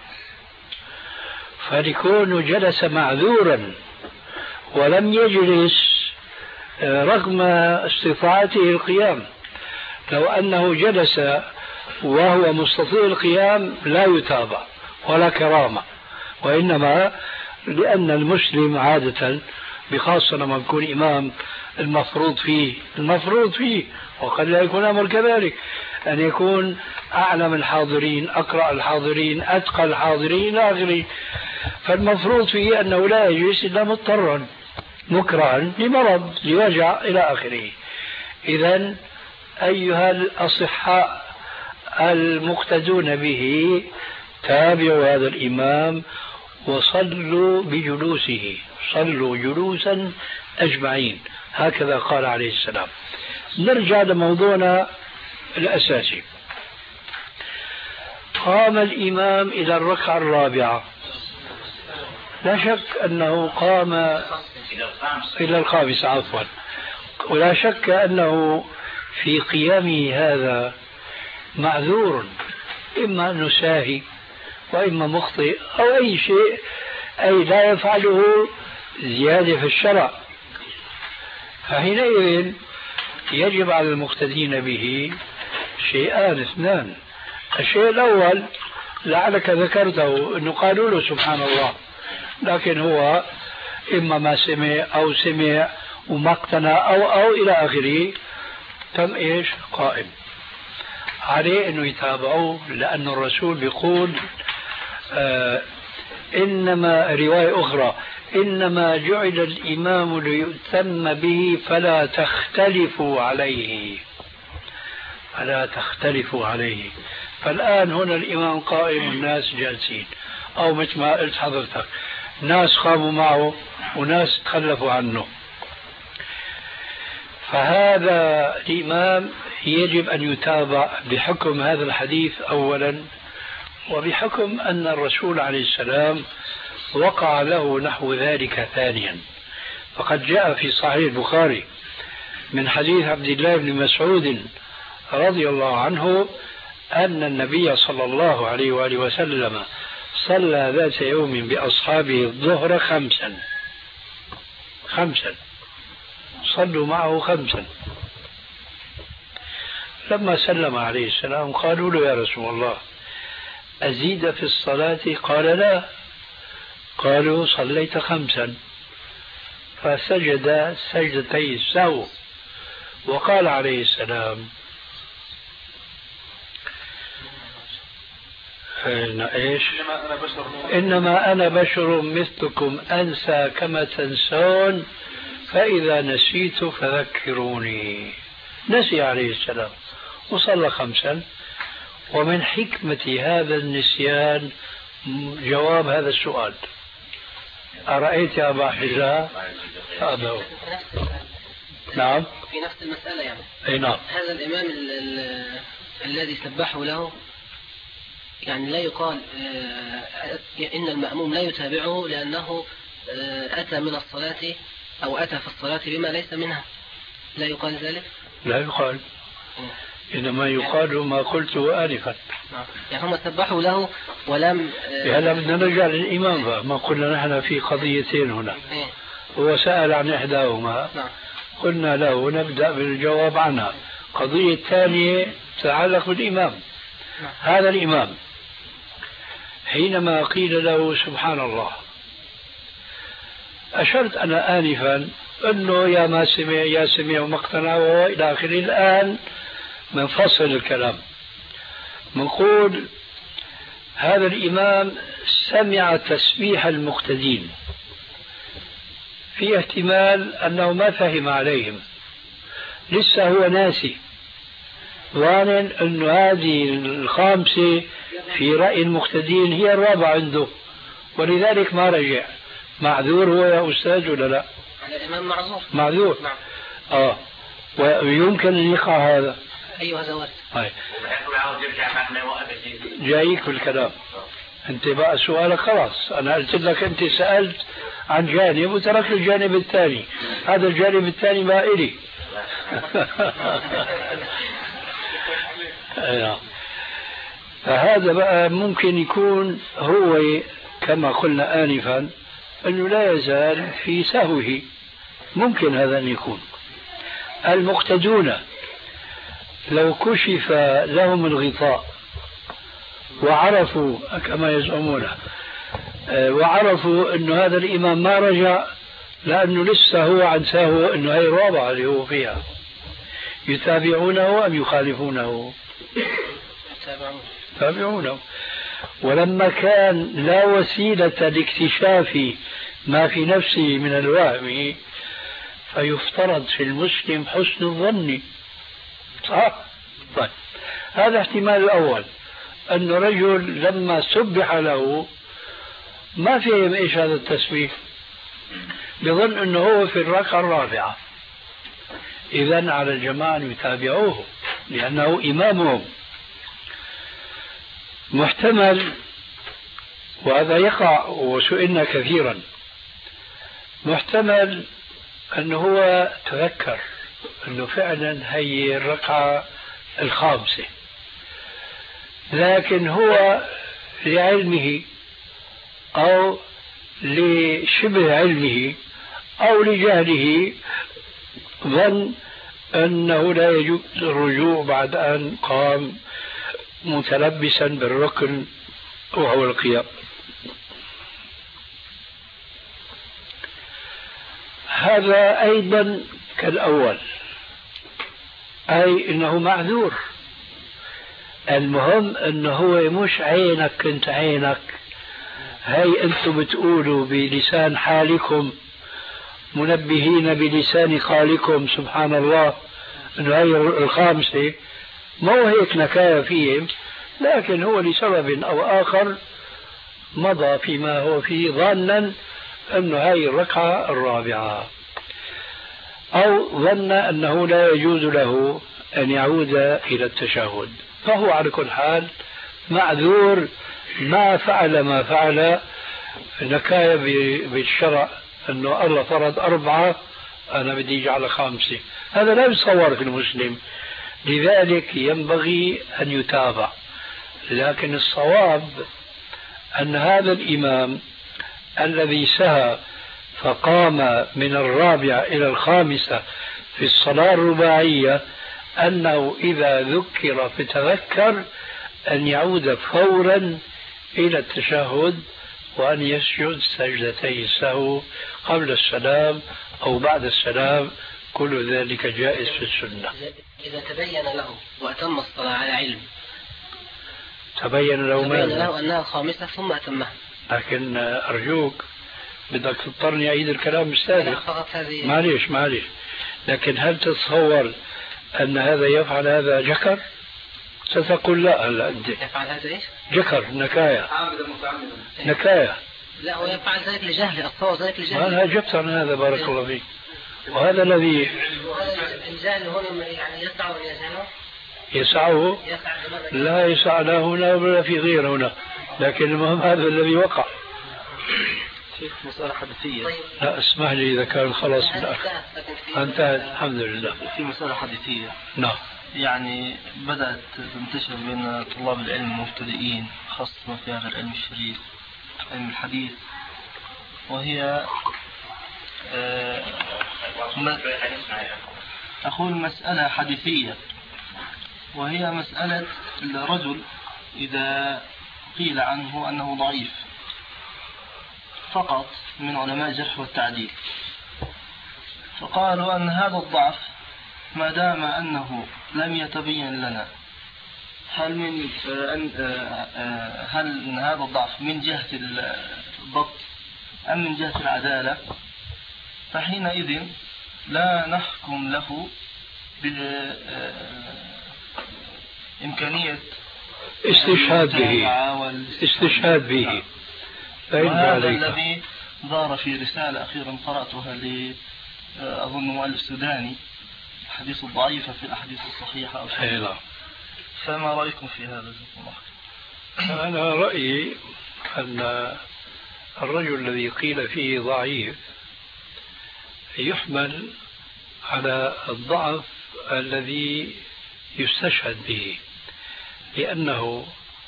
فلكونه جلس معذورا ولم يجلس رغم استطاعته القيام. لو أنه جلس وهو مستطيع القيام لا يتابع ولا كرامة، وإنما لأن المسلم عادة بخاصة لما يكون إمام المفروض فيه المفروض فيه وقد لا يكون أمر كذلك، أن يكون أعلم الحاضرين، أقرأ الحاضرين، أتقى الحاضرين إلى آخره. فالمفروض فيه أنه لا يجلس إلا مضطرا مكرها لمرض لوجع إلى آخره. إذن أيها الأصحاء المقتدون به تابعوا هذا الإمام وصلوا بجلوسه، صلوا جلوسا أجمعين، هكذا قال عليه السلام. نرجع لموضوعنا الأساسي. قام الإمام إلى الركعة الرابعة، لا شك أنه قام إلى الخامسة عفوا، ولا شك أنه في قيامه هذا معذور، إما أنه ساهي وإما مخطئ أو أي شيء، أي لا يفعله زيادة في الشرع. فحينئذ يجب على المقتدين به شيئان اثنان. الشيء الأول لعلك ذكرته، أنه قالوا له سبحان الله، لكن هو إما ما سمع أو سمع وما اقتنع أو أو إلى آخره، تم إيش قائم عليه أنه يتابعوه، لأن الرسول بيقول آه إنما رواية أخرى إنما جعل الإمام ليؤتم به فلا تختلفوا عليه، فلا تختلفوا عليه. فالآن هنا الإمام قائم والناس جالسين، أو مثل ما قلت حضرتك ناس قاموا معه وناس تخلفوا عنه. فهذا الإمام يجب أن يتابع بحكم هذا الحديث أولا، وبحكم أن الرسول عليه السلام وقع له نحو ذلك ثانيا. فقد جاء في صحيح البخاري من حديث عبد الله بن مسعود رضي الله عنه أن النبي صلى الله عليه وآله وسلم صلى ذات يوم بأصحابه الظهر خمسا خمسا صلوا معه خمسا. لما سلم عليه السلام قالوا له يا رسول الله أزيد في الصلاة؟ قال لا. قالوا صليت خمسا. فسجد سجدتي السهو وقال عليه السلام إيش؟ إنما أنا بشر مثلكم أنسى كما تنسون فإذا نسيت فذكروني. نسي عليه السلام وصلى خمسا. ومن حكمة هذا النسيان جواب هذا السؤال. أرأيت يا أبا حجاء؟ أبو نعم في نفس المسألة يعني. أي نعم. هذا الإمام ال ال الذي سبحه له يعني لا يقال إن المأموم لا يتابعه لأنه أتى من الصلاة أو أتى في الصلاة بما ليس منها، لا يقال ذلك؟ لا يقال، إنما يقال ما قلته آنفا. يعني هم سبحوا له ولم هلا بدنا نرجع للإمام بقى. ما قلنا نحن في قضيتين هنا. هو سأل عن إحداهما قلنا له نبدأ بالجواب عنها. قضية ثانية تتعلق بالإمام. هذا الإمام حينما قيل له سبحان الله أشرت أنا آنفا أنه يا ما سمع يا سمع وما اقتنع وإلى آخره. الآن منفصل الكلام. نقول هذا الإمام سمع تسبيح المقتدين، في احتمال أنه ما فهم عليهم، لسه هو ناسي، ظانن أن هذه الخامسة في رأي المقتدين هي الرابعة عنده، ولذلك ما رجع. معذور هو يا أستاذ ولا لا؟ الإمام معذور. معذور. نعم. آه ويمكن أن يقع هذا. أيوة هذا وارد. هاي جايك بالكلام. أنت بقى سؤالك خلاص، أنا قلت لك أنت سألت عن جانب وتركت الجانب الثاني، هذا الجانب الثاني ما إلي. فهذا بقى ممكن يكون هو كما قلنا آنفا أنه لا يزال في سهوه، ممكن هذا أن يكون. المقتدون لو كشف لهم الغطاء وعرفوا كما يزعمون وعرفوا أن هذا الإمام ما رجع لأنه لسه هو عن سهو أنه هي الرابعة اللي هو فيها، يتابعونه أم يخالفونه؟ يتابعونه. ولما كان لا وسيلة لاكتشاف ما في نفسه من الوهم فيفترض في المسلم حسن الظن، صح؟ طيب هذا احتمال الأول، أن رجل لما سبح له ما فهم إيش هذا التسبيح، بظن أنه هو في الركعة الرابعة، إذن على الجماعة أن يتابعوه لأنه إمامهم. محتمل، وهذا يقع وسئلنا كثيرا، محتمل أنه هو تذكر أنه فعلا هي الركعة الخامسة، لكن هو لعلمه أو لشبه علمه أو لجهله ظن أنه لا يجوز الرجوع بعد أن قام متلبسا بالركن وهو القيام. هذا أيضا كالأول، أي أنه معذور. المهم أنه هو مش عينك كنت عينك، هاي أنتم بتقولوا بلسان حالكم منبهين بلسان قالكم سبحان الله أنه هاي الخامسة، ما هو هيك نكاية فيهم، لكن هو لسبب أو آخر مضى فيما هو فيه ظنا أنه هاي الركعة الرابعة، أو ظن أنه لا يجوز له أن يعود إلى التشهد، فهو على كل حال معذور، ما فعل ما فعل. نكاية بالشرع أنه الله فرض أربعة أنا بدي أجعل خامسة، هذا لا يتصور في المسلم، لذلك ينبغي أن يتابع. لكن الصواب أن هذا الإمام الذي سهى فقام من الرابعة إلى الخامسة في الصلاة الرباعية أنه إذا ذكر فتذكر أن يعود فورا إلى التشهد وأن يسجد سجدتي السهو قبل السلام أو بعد السلام، كل ذلك جائز في السنة. إذا تبين له وأتم الصلاة على علم، تبين له تبين له أنها خامسة ثم أتمها. لكن أرجوك بدك تضطرني أعيد الكلام السابق، معليش معليش، لكن هل تتصور أن هذا يفعل هذا جكر؟ ستقول لا. هلا أنت يفعل هذا إيش؟ جكر، نكاية، نكاية. لا هو يفعل ذلك لجهل، أتصور ذلك لجهل. أنا أجبت عن هذا بارك الله فيك. وهذا الذي الجهل هنا يعني يسعه أن يجهله، يسعه لا يسع لا هنا ولا في غير هنا، لكن المهم هذا الذي وقع. مسألة حديثية. لا اسمح لي إذا كان خلاص من الأخ انتهت الحمد لله. في مسألة حديثية. نعم. يعني بدأت تنتشر بين طلاب العلم المبتدئين خاصة في هذا العلم الشريف علم الحديث، وهي آه أقول مسألة حديثية، وهي مسألة الرجل إذا قيل عنه أنه ضعيف فقط من علماء الجرح والتعديل، فقالوا أن هذا الضعف ما دام أنه لم يتبين لنا هل من هل هذا الضعف من جهة الضبط أم من جهة العدالة، فحينئذ لا نحكم له بإمكانية استشهاد به استشهاد به. وهذا الذي ظهر في رسالة أخيرا قرأتها ل أظن مؤلف سوداني، الحديث الضعيفة في الأحاديث الصحيحة أو شيء. فما رأيكم في هذا؟ أنا رأيي أن الرجل الذي قيل فيه ضعيف يحمل على الضعف الذي يستشهد به، لأنه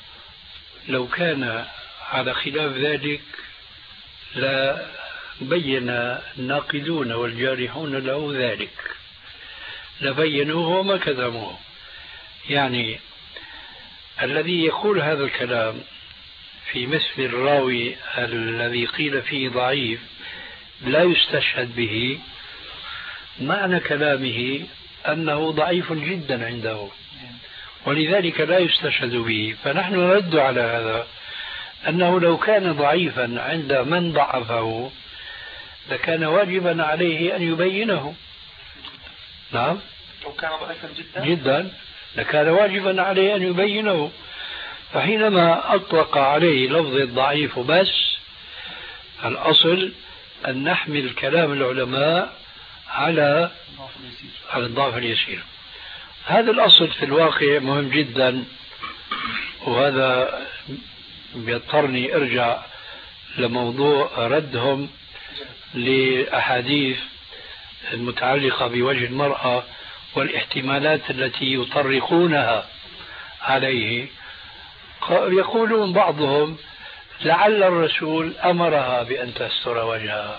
لو كان على خلاف ذلك لا بين الناقدون والجارحون له ذلك، لبينوه وما كتموه. يعني الذي يقول هذا الكلام في مثل الراوي الذي قيل فيه ضعيف لا يستشهد به، معنى كلامه أنه ضعيف جدا عنده، ولذلك لا يستشهد به. فنحن نرد على هذا أنه لو كان ضعيفا عند من ضعفه لكان واجبا عليه أن يبينه. نعم، لو كان ضعيفا جدا جدا لكان واجبا عليه أن يبينه. فحينما أطلق عليه لفظ الضعيف بس، الأصل أن نحمل كلام العلماء على على الضعف اليسير. هذا الأصل في الواقع مهم جدا، وهذا بيضطرني أرجع لموضوع ردهم لأحاديث المتعلقة بوجه المرأة والاحتمالات التي يطرقونها عليه. يقولون بعضهم لعل الرسول أمرها بأن تستر وجهها،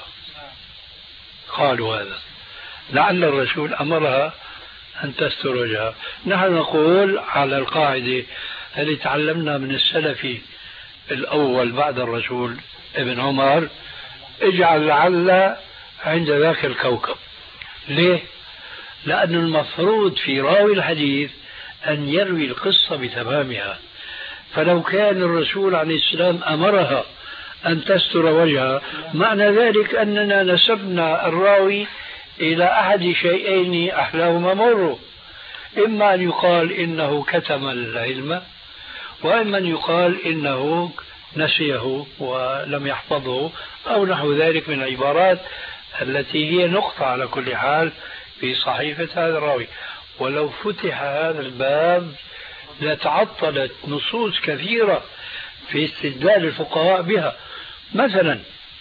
قالوا هذا، لعل الرسول أمرها أن تستر وجهها. نحن نقول على القاعدة التي تعلمنا من السلف الأول بعد الرسول ابن عمر، اجعل لعل عند ذاك الكوكب. ليه؟ لأن المفروض في راوي الحديث أن يروي القصة بتمامها، فلو كان الرسول عليه السلام أمرها أن تستر وجهها معنى ذلك أننا نسبنا الراوي إلى أحد شيئين أحلاهما مر، إما أن يقال إنه كتم العلم، وإما أن يقال إنه نسيه ولم يحفظه، أو نحو ذلك من العبارات التي هي نقطة على كل حال في صحيفة هذا الراوي. ولو فتح هذا الباب لتعطلت نصوص كثيرة في استدلال الفقهاء بها. مثلا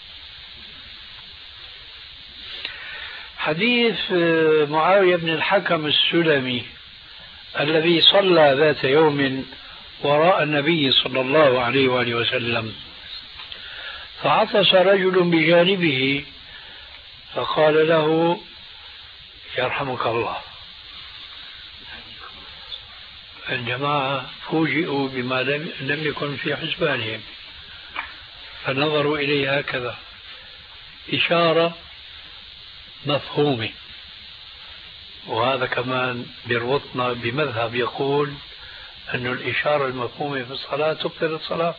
حديث معاوية بن الحكم السلمي الذي صلى ذات يوم وراء النبي صلى الله عليه وآله وسلم، فعطس رجل بجانبه فقال له يرحمك الله. الجماعة فوجئوا بما لم يكن في حسبانهم، فنظروا إليه هكذا، إشارة مفهومة. وهذا كمان بيربطنا بمذهب يقول أن الإشارة المفهومة في الصلاة تبطل الصلاة،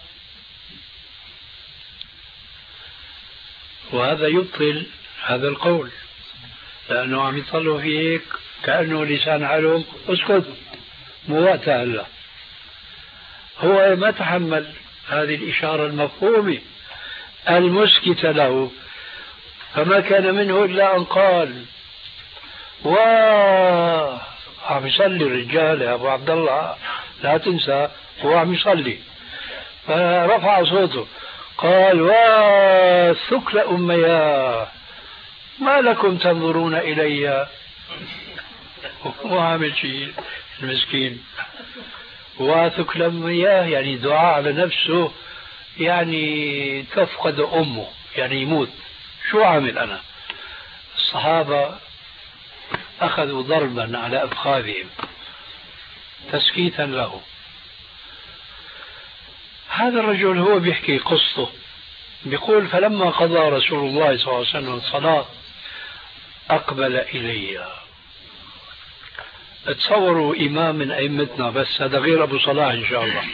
وهذا يبطل هذا القول، لأنه عم يطلوا في هيك كأنه لسان علم اسكت مو وقتها. هلا هو ما تحمل هذه الإشارة المفهومة المسكتة له، فما كان منه إلا أن قال واه عم يصلي الرجال يا أبو عبد الله، لا تنسى هو عم يصلي، فرفع صوته قال وثكل أمياه ما لكم تنظرون إلي. مو عامل شيء المسكين. وثكل أمياه يعني دعاء على نفسه، يعني تفقد أمه يعني يموت. شو عامل أنا؟ الصحابة أخذوا ضربا على أفخاذهم تسكيتا له. هذا الرجل هو بيحكي قصته، بيقول فلما قضى رسول الله صلى الله عليه وسلم الصلاة أقبل إلي تصوروا إمام من أئمتنا، بس هذا غير أبو صلاح إن شاء الله،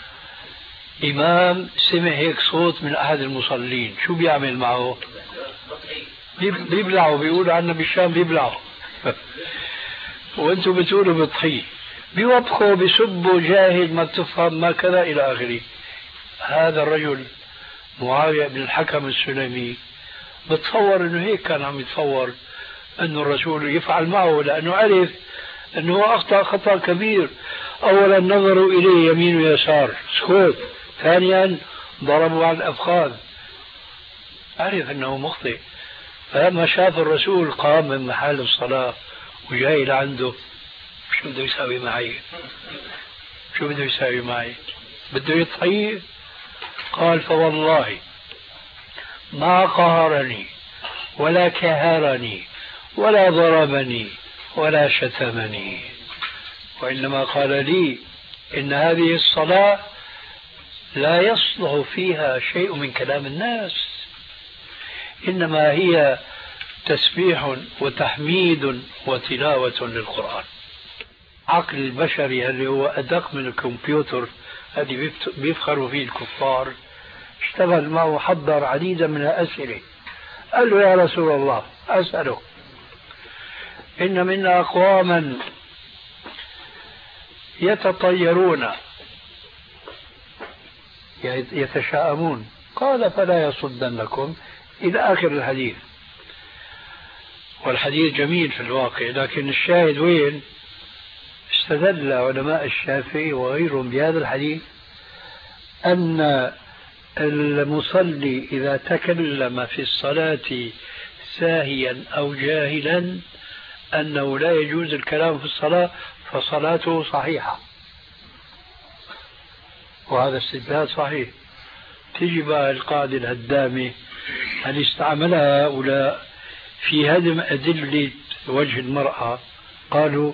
إمام سمع هيك صوت من أحد المصلين، شو بيعمل معه؟ بيبلعوا، بيقولوا عنا بالشام بيبلعوا وانتم بتقولوا بطحيه، بيوبخوا بيسبوا جاهل ما بتفهم ما كذا إلى آخره. هذا الرجل معاوية بن الحكم السلمي بتصور انه هيك كان عم يتصور انه الرسول يفعل معه، لانه عرف انه اخطأ خطأ كبير. اولا نظروا اليه يمين ويسار سكوت، ثانيا ضربوا على الافخاذ، عرف انه مخطئ. فلما شاف الرسول قام من محل الصلاة وجاي لعنده، شو بده يساوي معي؟ شو بده يساوي معي؟ بده يطحيه؟ قال فوالله ما قهرني ولا كهرني ولا ضربني ولا شتمني، وإنما قال لي إن هذه الصلاة لا يصلح فيها شيء من كلام الناس، إنما هي تسبيح وتحميد وتلاوة للقرآن. عقل البشري اللي هو أدق من الكمبيوتر الذي بيفخروا فيه الكفار اشتغل معه، حضر عديدا من الأسئلة. قال له يا رسول الله أسأله، إن منا أقواما يتطيرون يتشاءمون، قال فلا يصدنكم إلى آخر الحديث. والحديث جميل في الواقع، لكن الشاهد وين؟ استدل علماء الشافعي وغيرهم بهذا الحديث أن المصلي إذا تكلم في الصلاة ساهيا أو جاهلا أنه لا يجوز الكلام في الصلاة، فصلاته صحيحة. وهذا استدلال صحيح. تجي بقى القاعدة الهدامة اللي استعملها هؤلاء في هدم أدلة وجه المرأة، قالوا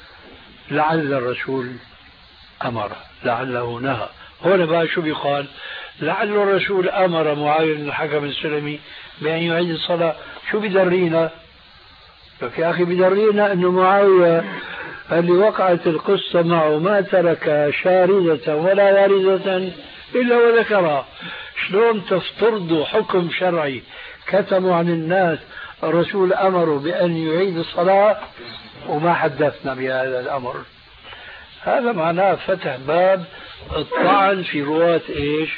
لعل الرسول أمر، لعله نهى. هنا بقى شو بيقال؟ لعل الرسول أمر معاوية بن الحكم السلمي بأن يعيد الصلاة. شو بدرينا؟ يا أخي بدرينا أنه معاوية اللي وقعت القصة معه ما ترك شاردة ولا واردة إلا وذكرها. شلون تفترضوا حكم شرعي كتموا عن الناس الرسول أمره بأن يعيد الصلاة وما حدثنا بهذا الأمر؟ هذا معناه فتح باب الطعن في رواة إيش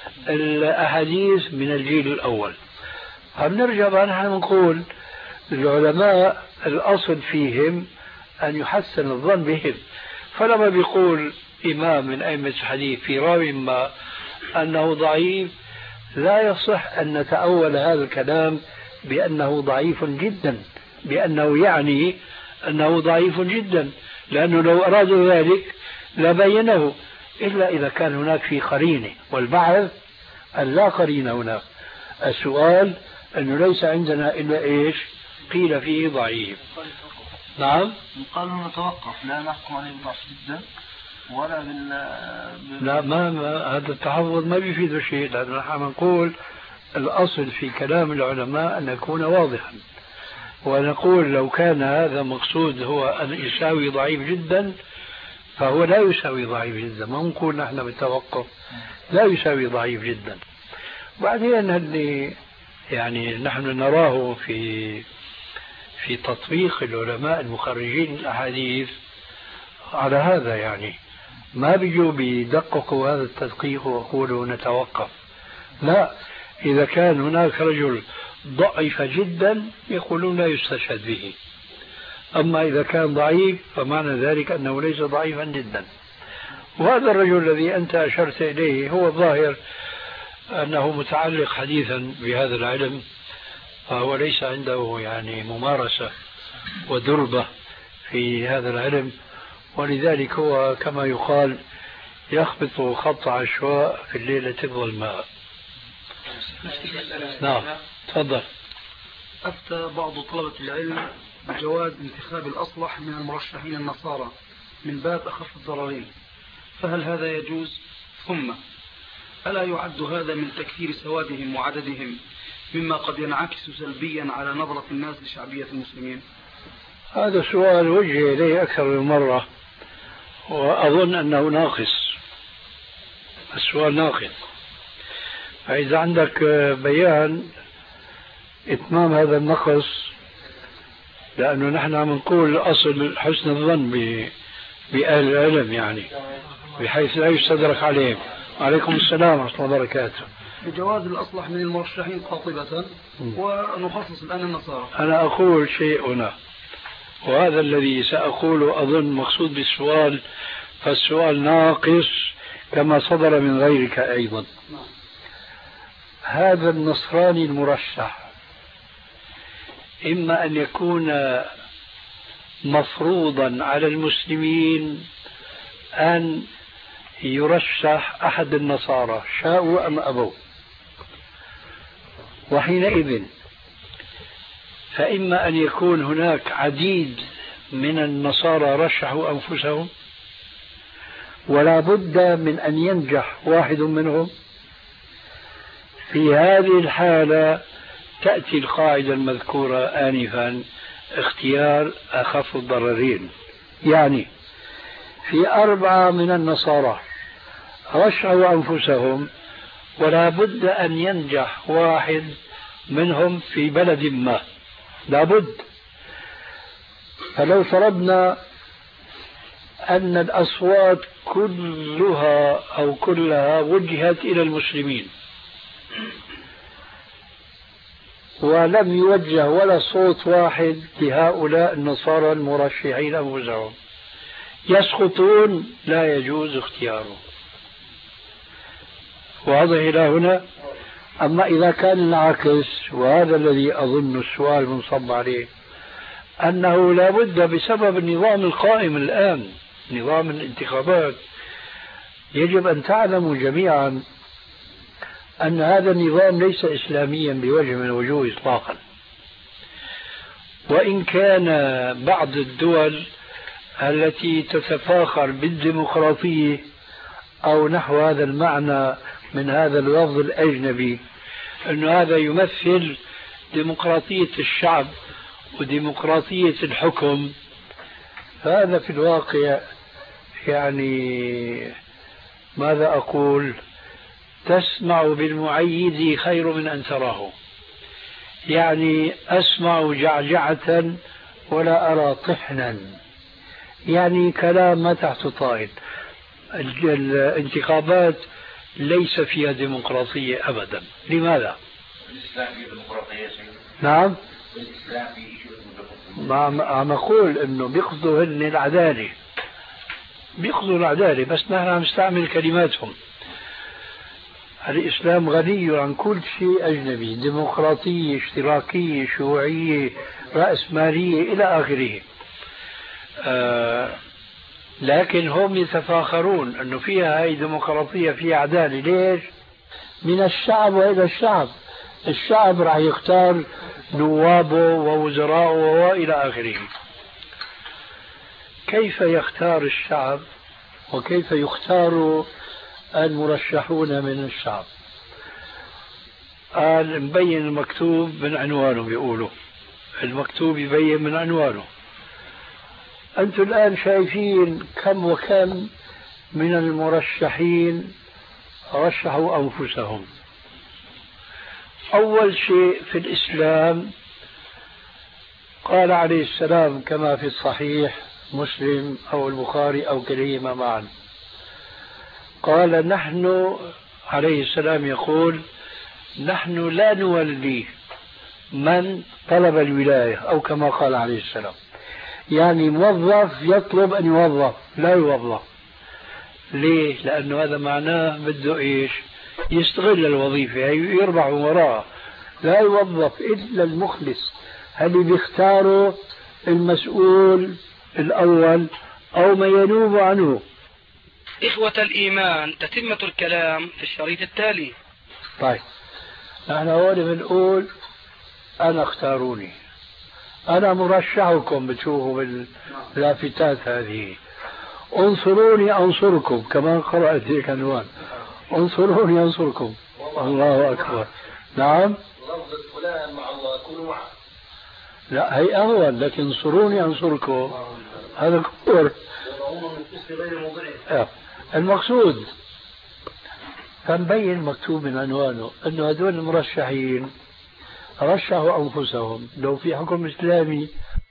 الأحاديث من الجيل الأول. فبنرجع بقى نحن نقول العلماء الأصل فيهم أن يحسن الظن بهم. فلما بيقول إمام من أئمة الحديث في راوي ما أنه ضعيف، لا يصح أن نتأول هذا الكلام بأنه ضعيف جدا، بأنه يعني أنه ضعيف جدا، لأنه لو أرادوا ذلك لبينه، إلا إذا كان هناك في قرينة. والبعث أن لا قرينة هناك. السؤال أنه ليس عندنا إلا إيش قيل فيه ضعيف. نعم، قالوا نتوقف، لا نحكم عليه بضعف جدا ولا بال... لا ما, ما هذا التحفظ ما بيفيد شيء، لأنه نحن نقول الأصل في كلام العلماء أن يكون واضحا، ونقول لو كان هذا مقصود هو أن يساوي ضعيف جدا فهو لا يساوي ضعيف جدا، ما نقول نحن بالتوقف لا يساوي ضعيف جدا. بعدين اللي يعني نحن نراه في في تطبيق العلماء المخرجين الأحاديث على هذا، يعني ما بيجوا بيدققوا هذا التدقيق ويقولوا نتوقف، لا، إذا كان هناك رجل ضعيف جدا يقولون لا يستشهد به، أما إذا كان ضعيف فمعنى ذلك أنه ليس ضعيفا جدا. وهذا الرجل الذي أنت أشرت إليه هو الظاهر أنه متعلق حديثا بهذا العلم، فهو ليس عنده يعني ممارسة ودربة في هذا العلم، ولذلك هو كما يقال يخبط خط عشواء في الليلة الظلماء. نعم تفضل. أفتى بعض طلبة العلم بجواز انتخاب الأصلح من المرشحين النصارى من باب أخف الضررين، فهل هذا يجوز؟ ثم ألا يعد هذا من تكثير سوادهم وعددهم مما قد ينعكس سلبيا على نظرة الناس لشعبية المسلمين؟ هذا السؤال وجه إليه أكثر من مرة وأظن أنه ناقص. السؤال ناقص. فإذا عندك بيان إتمام هذا النقص، لأنه نحن عم نقول أصل حسن الظن بأهل العلم يعني بحيث لا يستدرك عليهم. عليكم السلام ورحمة الله وبركاته. بجواز الأصلح من المرشحين قاطبة، ونخصص الآن النصارى. أنا أقول شيء هنا، وهذا الذي سأقوله أظن مقصود بالسؤال، فالسؤال ناقص كما صدر من غيرك أيضا. هذا النصراني المرشح إما أن يكون مفروضا على المسلمين أن يرشح أحد النصارى شاءوا أم أبوا، وحينئذ فإما أن يكون هناك عديد من النصارى رشحوا أنفسهم ولا بد من أن ينجح واحد منهم. في هذه الحالة تأتي القاعدة المذكورة آنفا، اختيار أخف الضررين. يعني في أربعة من النصارى رشحوا أنفسهم ولا بد أن ينجح واحد منهم في بلد ما، لا بد. فلو فرضنا أن الأصوات كلها أو كلها وجهت إلى المسلمين ولم يوجه ولا صوت واحد لهؤلاء النصارى المرشحين أنفسهم، يسقطون، لا يجوز اختياره. واضح إلى هنا؟ أما إذا كان العكس، وهذا الذي أظن السؤال منصب عليه، أنه لا بد بسبب النظام القائم الآن، نظام الانتخابات، يجب أن تعلموا جميعا أن هذا النظام ليس إسلاميا بوجه من الوجوه إطلاقا. وإن كان بعض الدول التي تتفاخر بالديمقراطية أو نحو هذا المعنى من هذا اللفظ الأجنبي، أن هذا يمثل ديمقراطية الشعب وديمقراطية الحكم، هذا في الواقع يعني ماذا أقول، تسمع بالمعيد خير من أن تراه. يعني أسمع جعجعة ولا أرى طحنا، يعني كلام ما تحت طائل. الانتخابات ليس فيها ديمقراطية أبدا. لماذا؟ الإسلام فيه ديمقراطية. نعم، الإسلام فيه عم أقول إنه بيقصدوا هن العدالة، بيقصدوا العدالة، بس نحن عم نستعمل كلماتهم. الإسلام غني عن كل شيء أجنبي، ديمقراطية، اشتراكية، شيوعية، رأسمالية إلى آخره. آه لكن هم يتفاخرون أنه فيها هاي ديمقراطية، فيها عدالة. ليش؟ من الشعب وإلى الشعب. الشعب راح يختار نوابه ووزراءه وإلى آخره. كيف يختار الشعب وكيف يختار المرشحون من الشعب؟ قال مبين المكتوب من عنوانه، بيقولوا المكتوب يبين من عنوانه. أنتم الآن شايفين كم وكم من المرشحين رشحوا أنفسهم. أول شيء في الإسلام قال عليه السلام كما في الصحيح مسلم أو البخاري أو كليهما معا، قال نحن عليه السلام يقول نحن لا نولي من طلب الولاية، أو كما قال عليه السلام، يعني موظف يطلب أن يوظف لا يوظف. ليه؟ لأنه هذا معناه بده إيش؟ يستغل الوظيفة يربح وراء، لا يوظف إلا المخلص اللي بيختاره المسؤول الأول أو ما ينوب عنه. إخوة الإيمان، تتمة الكلام في الشريط التالي. طيب نحن هون بنقول أنا اختاروني، أنا مرشحكم، بتشوفوا باللافتات هذه، انصروني أنصركم، كمان قرأت هيك عنوان، انصروني أنصركم. الله أكبر. نعم، لفظ فلان مع الله كونوا معه. لا هي أهون، لكن انصروني أنصركم هذا كفر. المقصود كان مبين مكتوب من عنوانه أنه هذول المرشحين رشحوا أنفسهم، لو في حكم إسلامي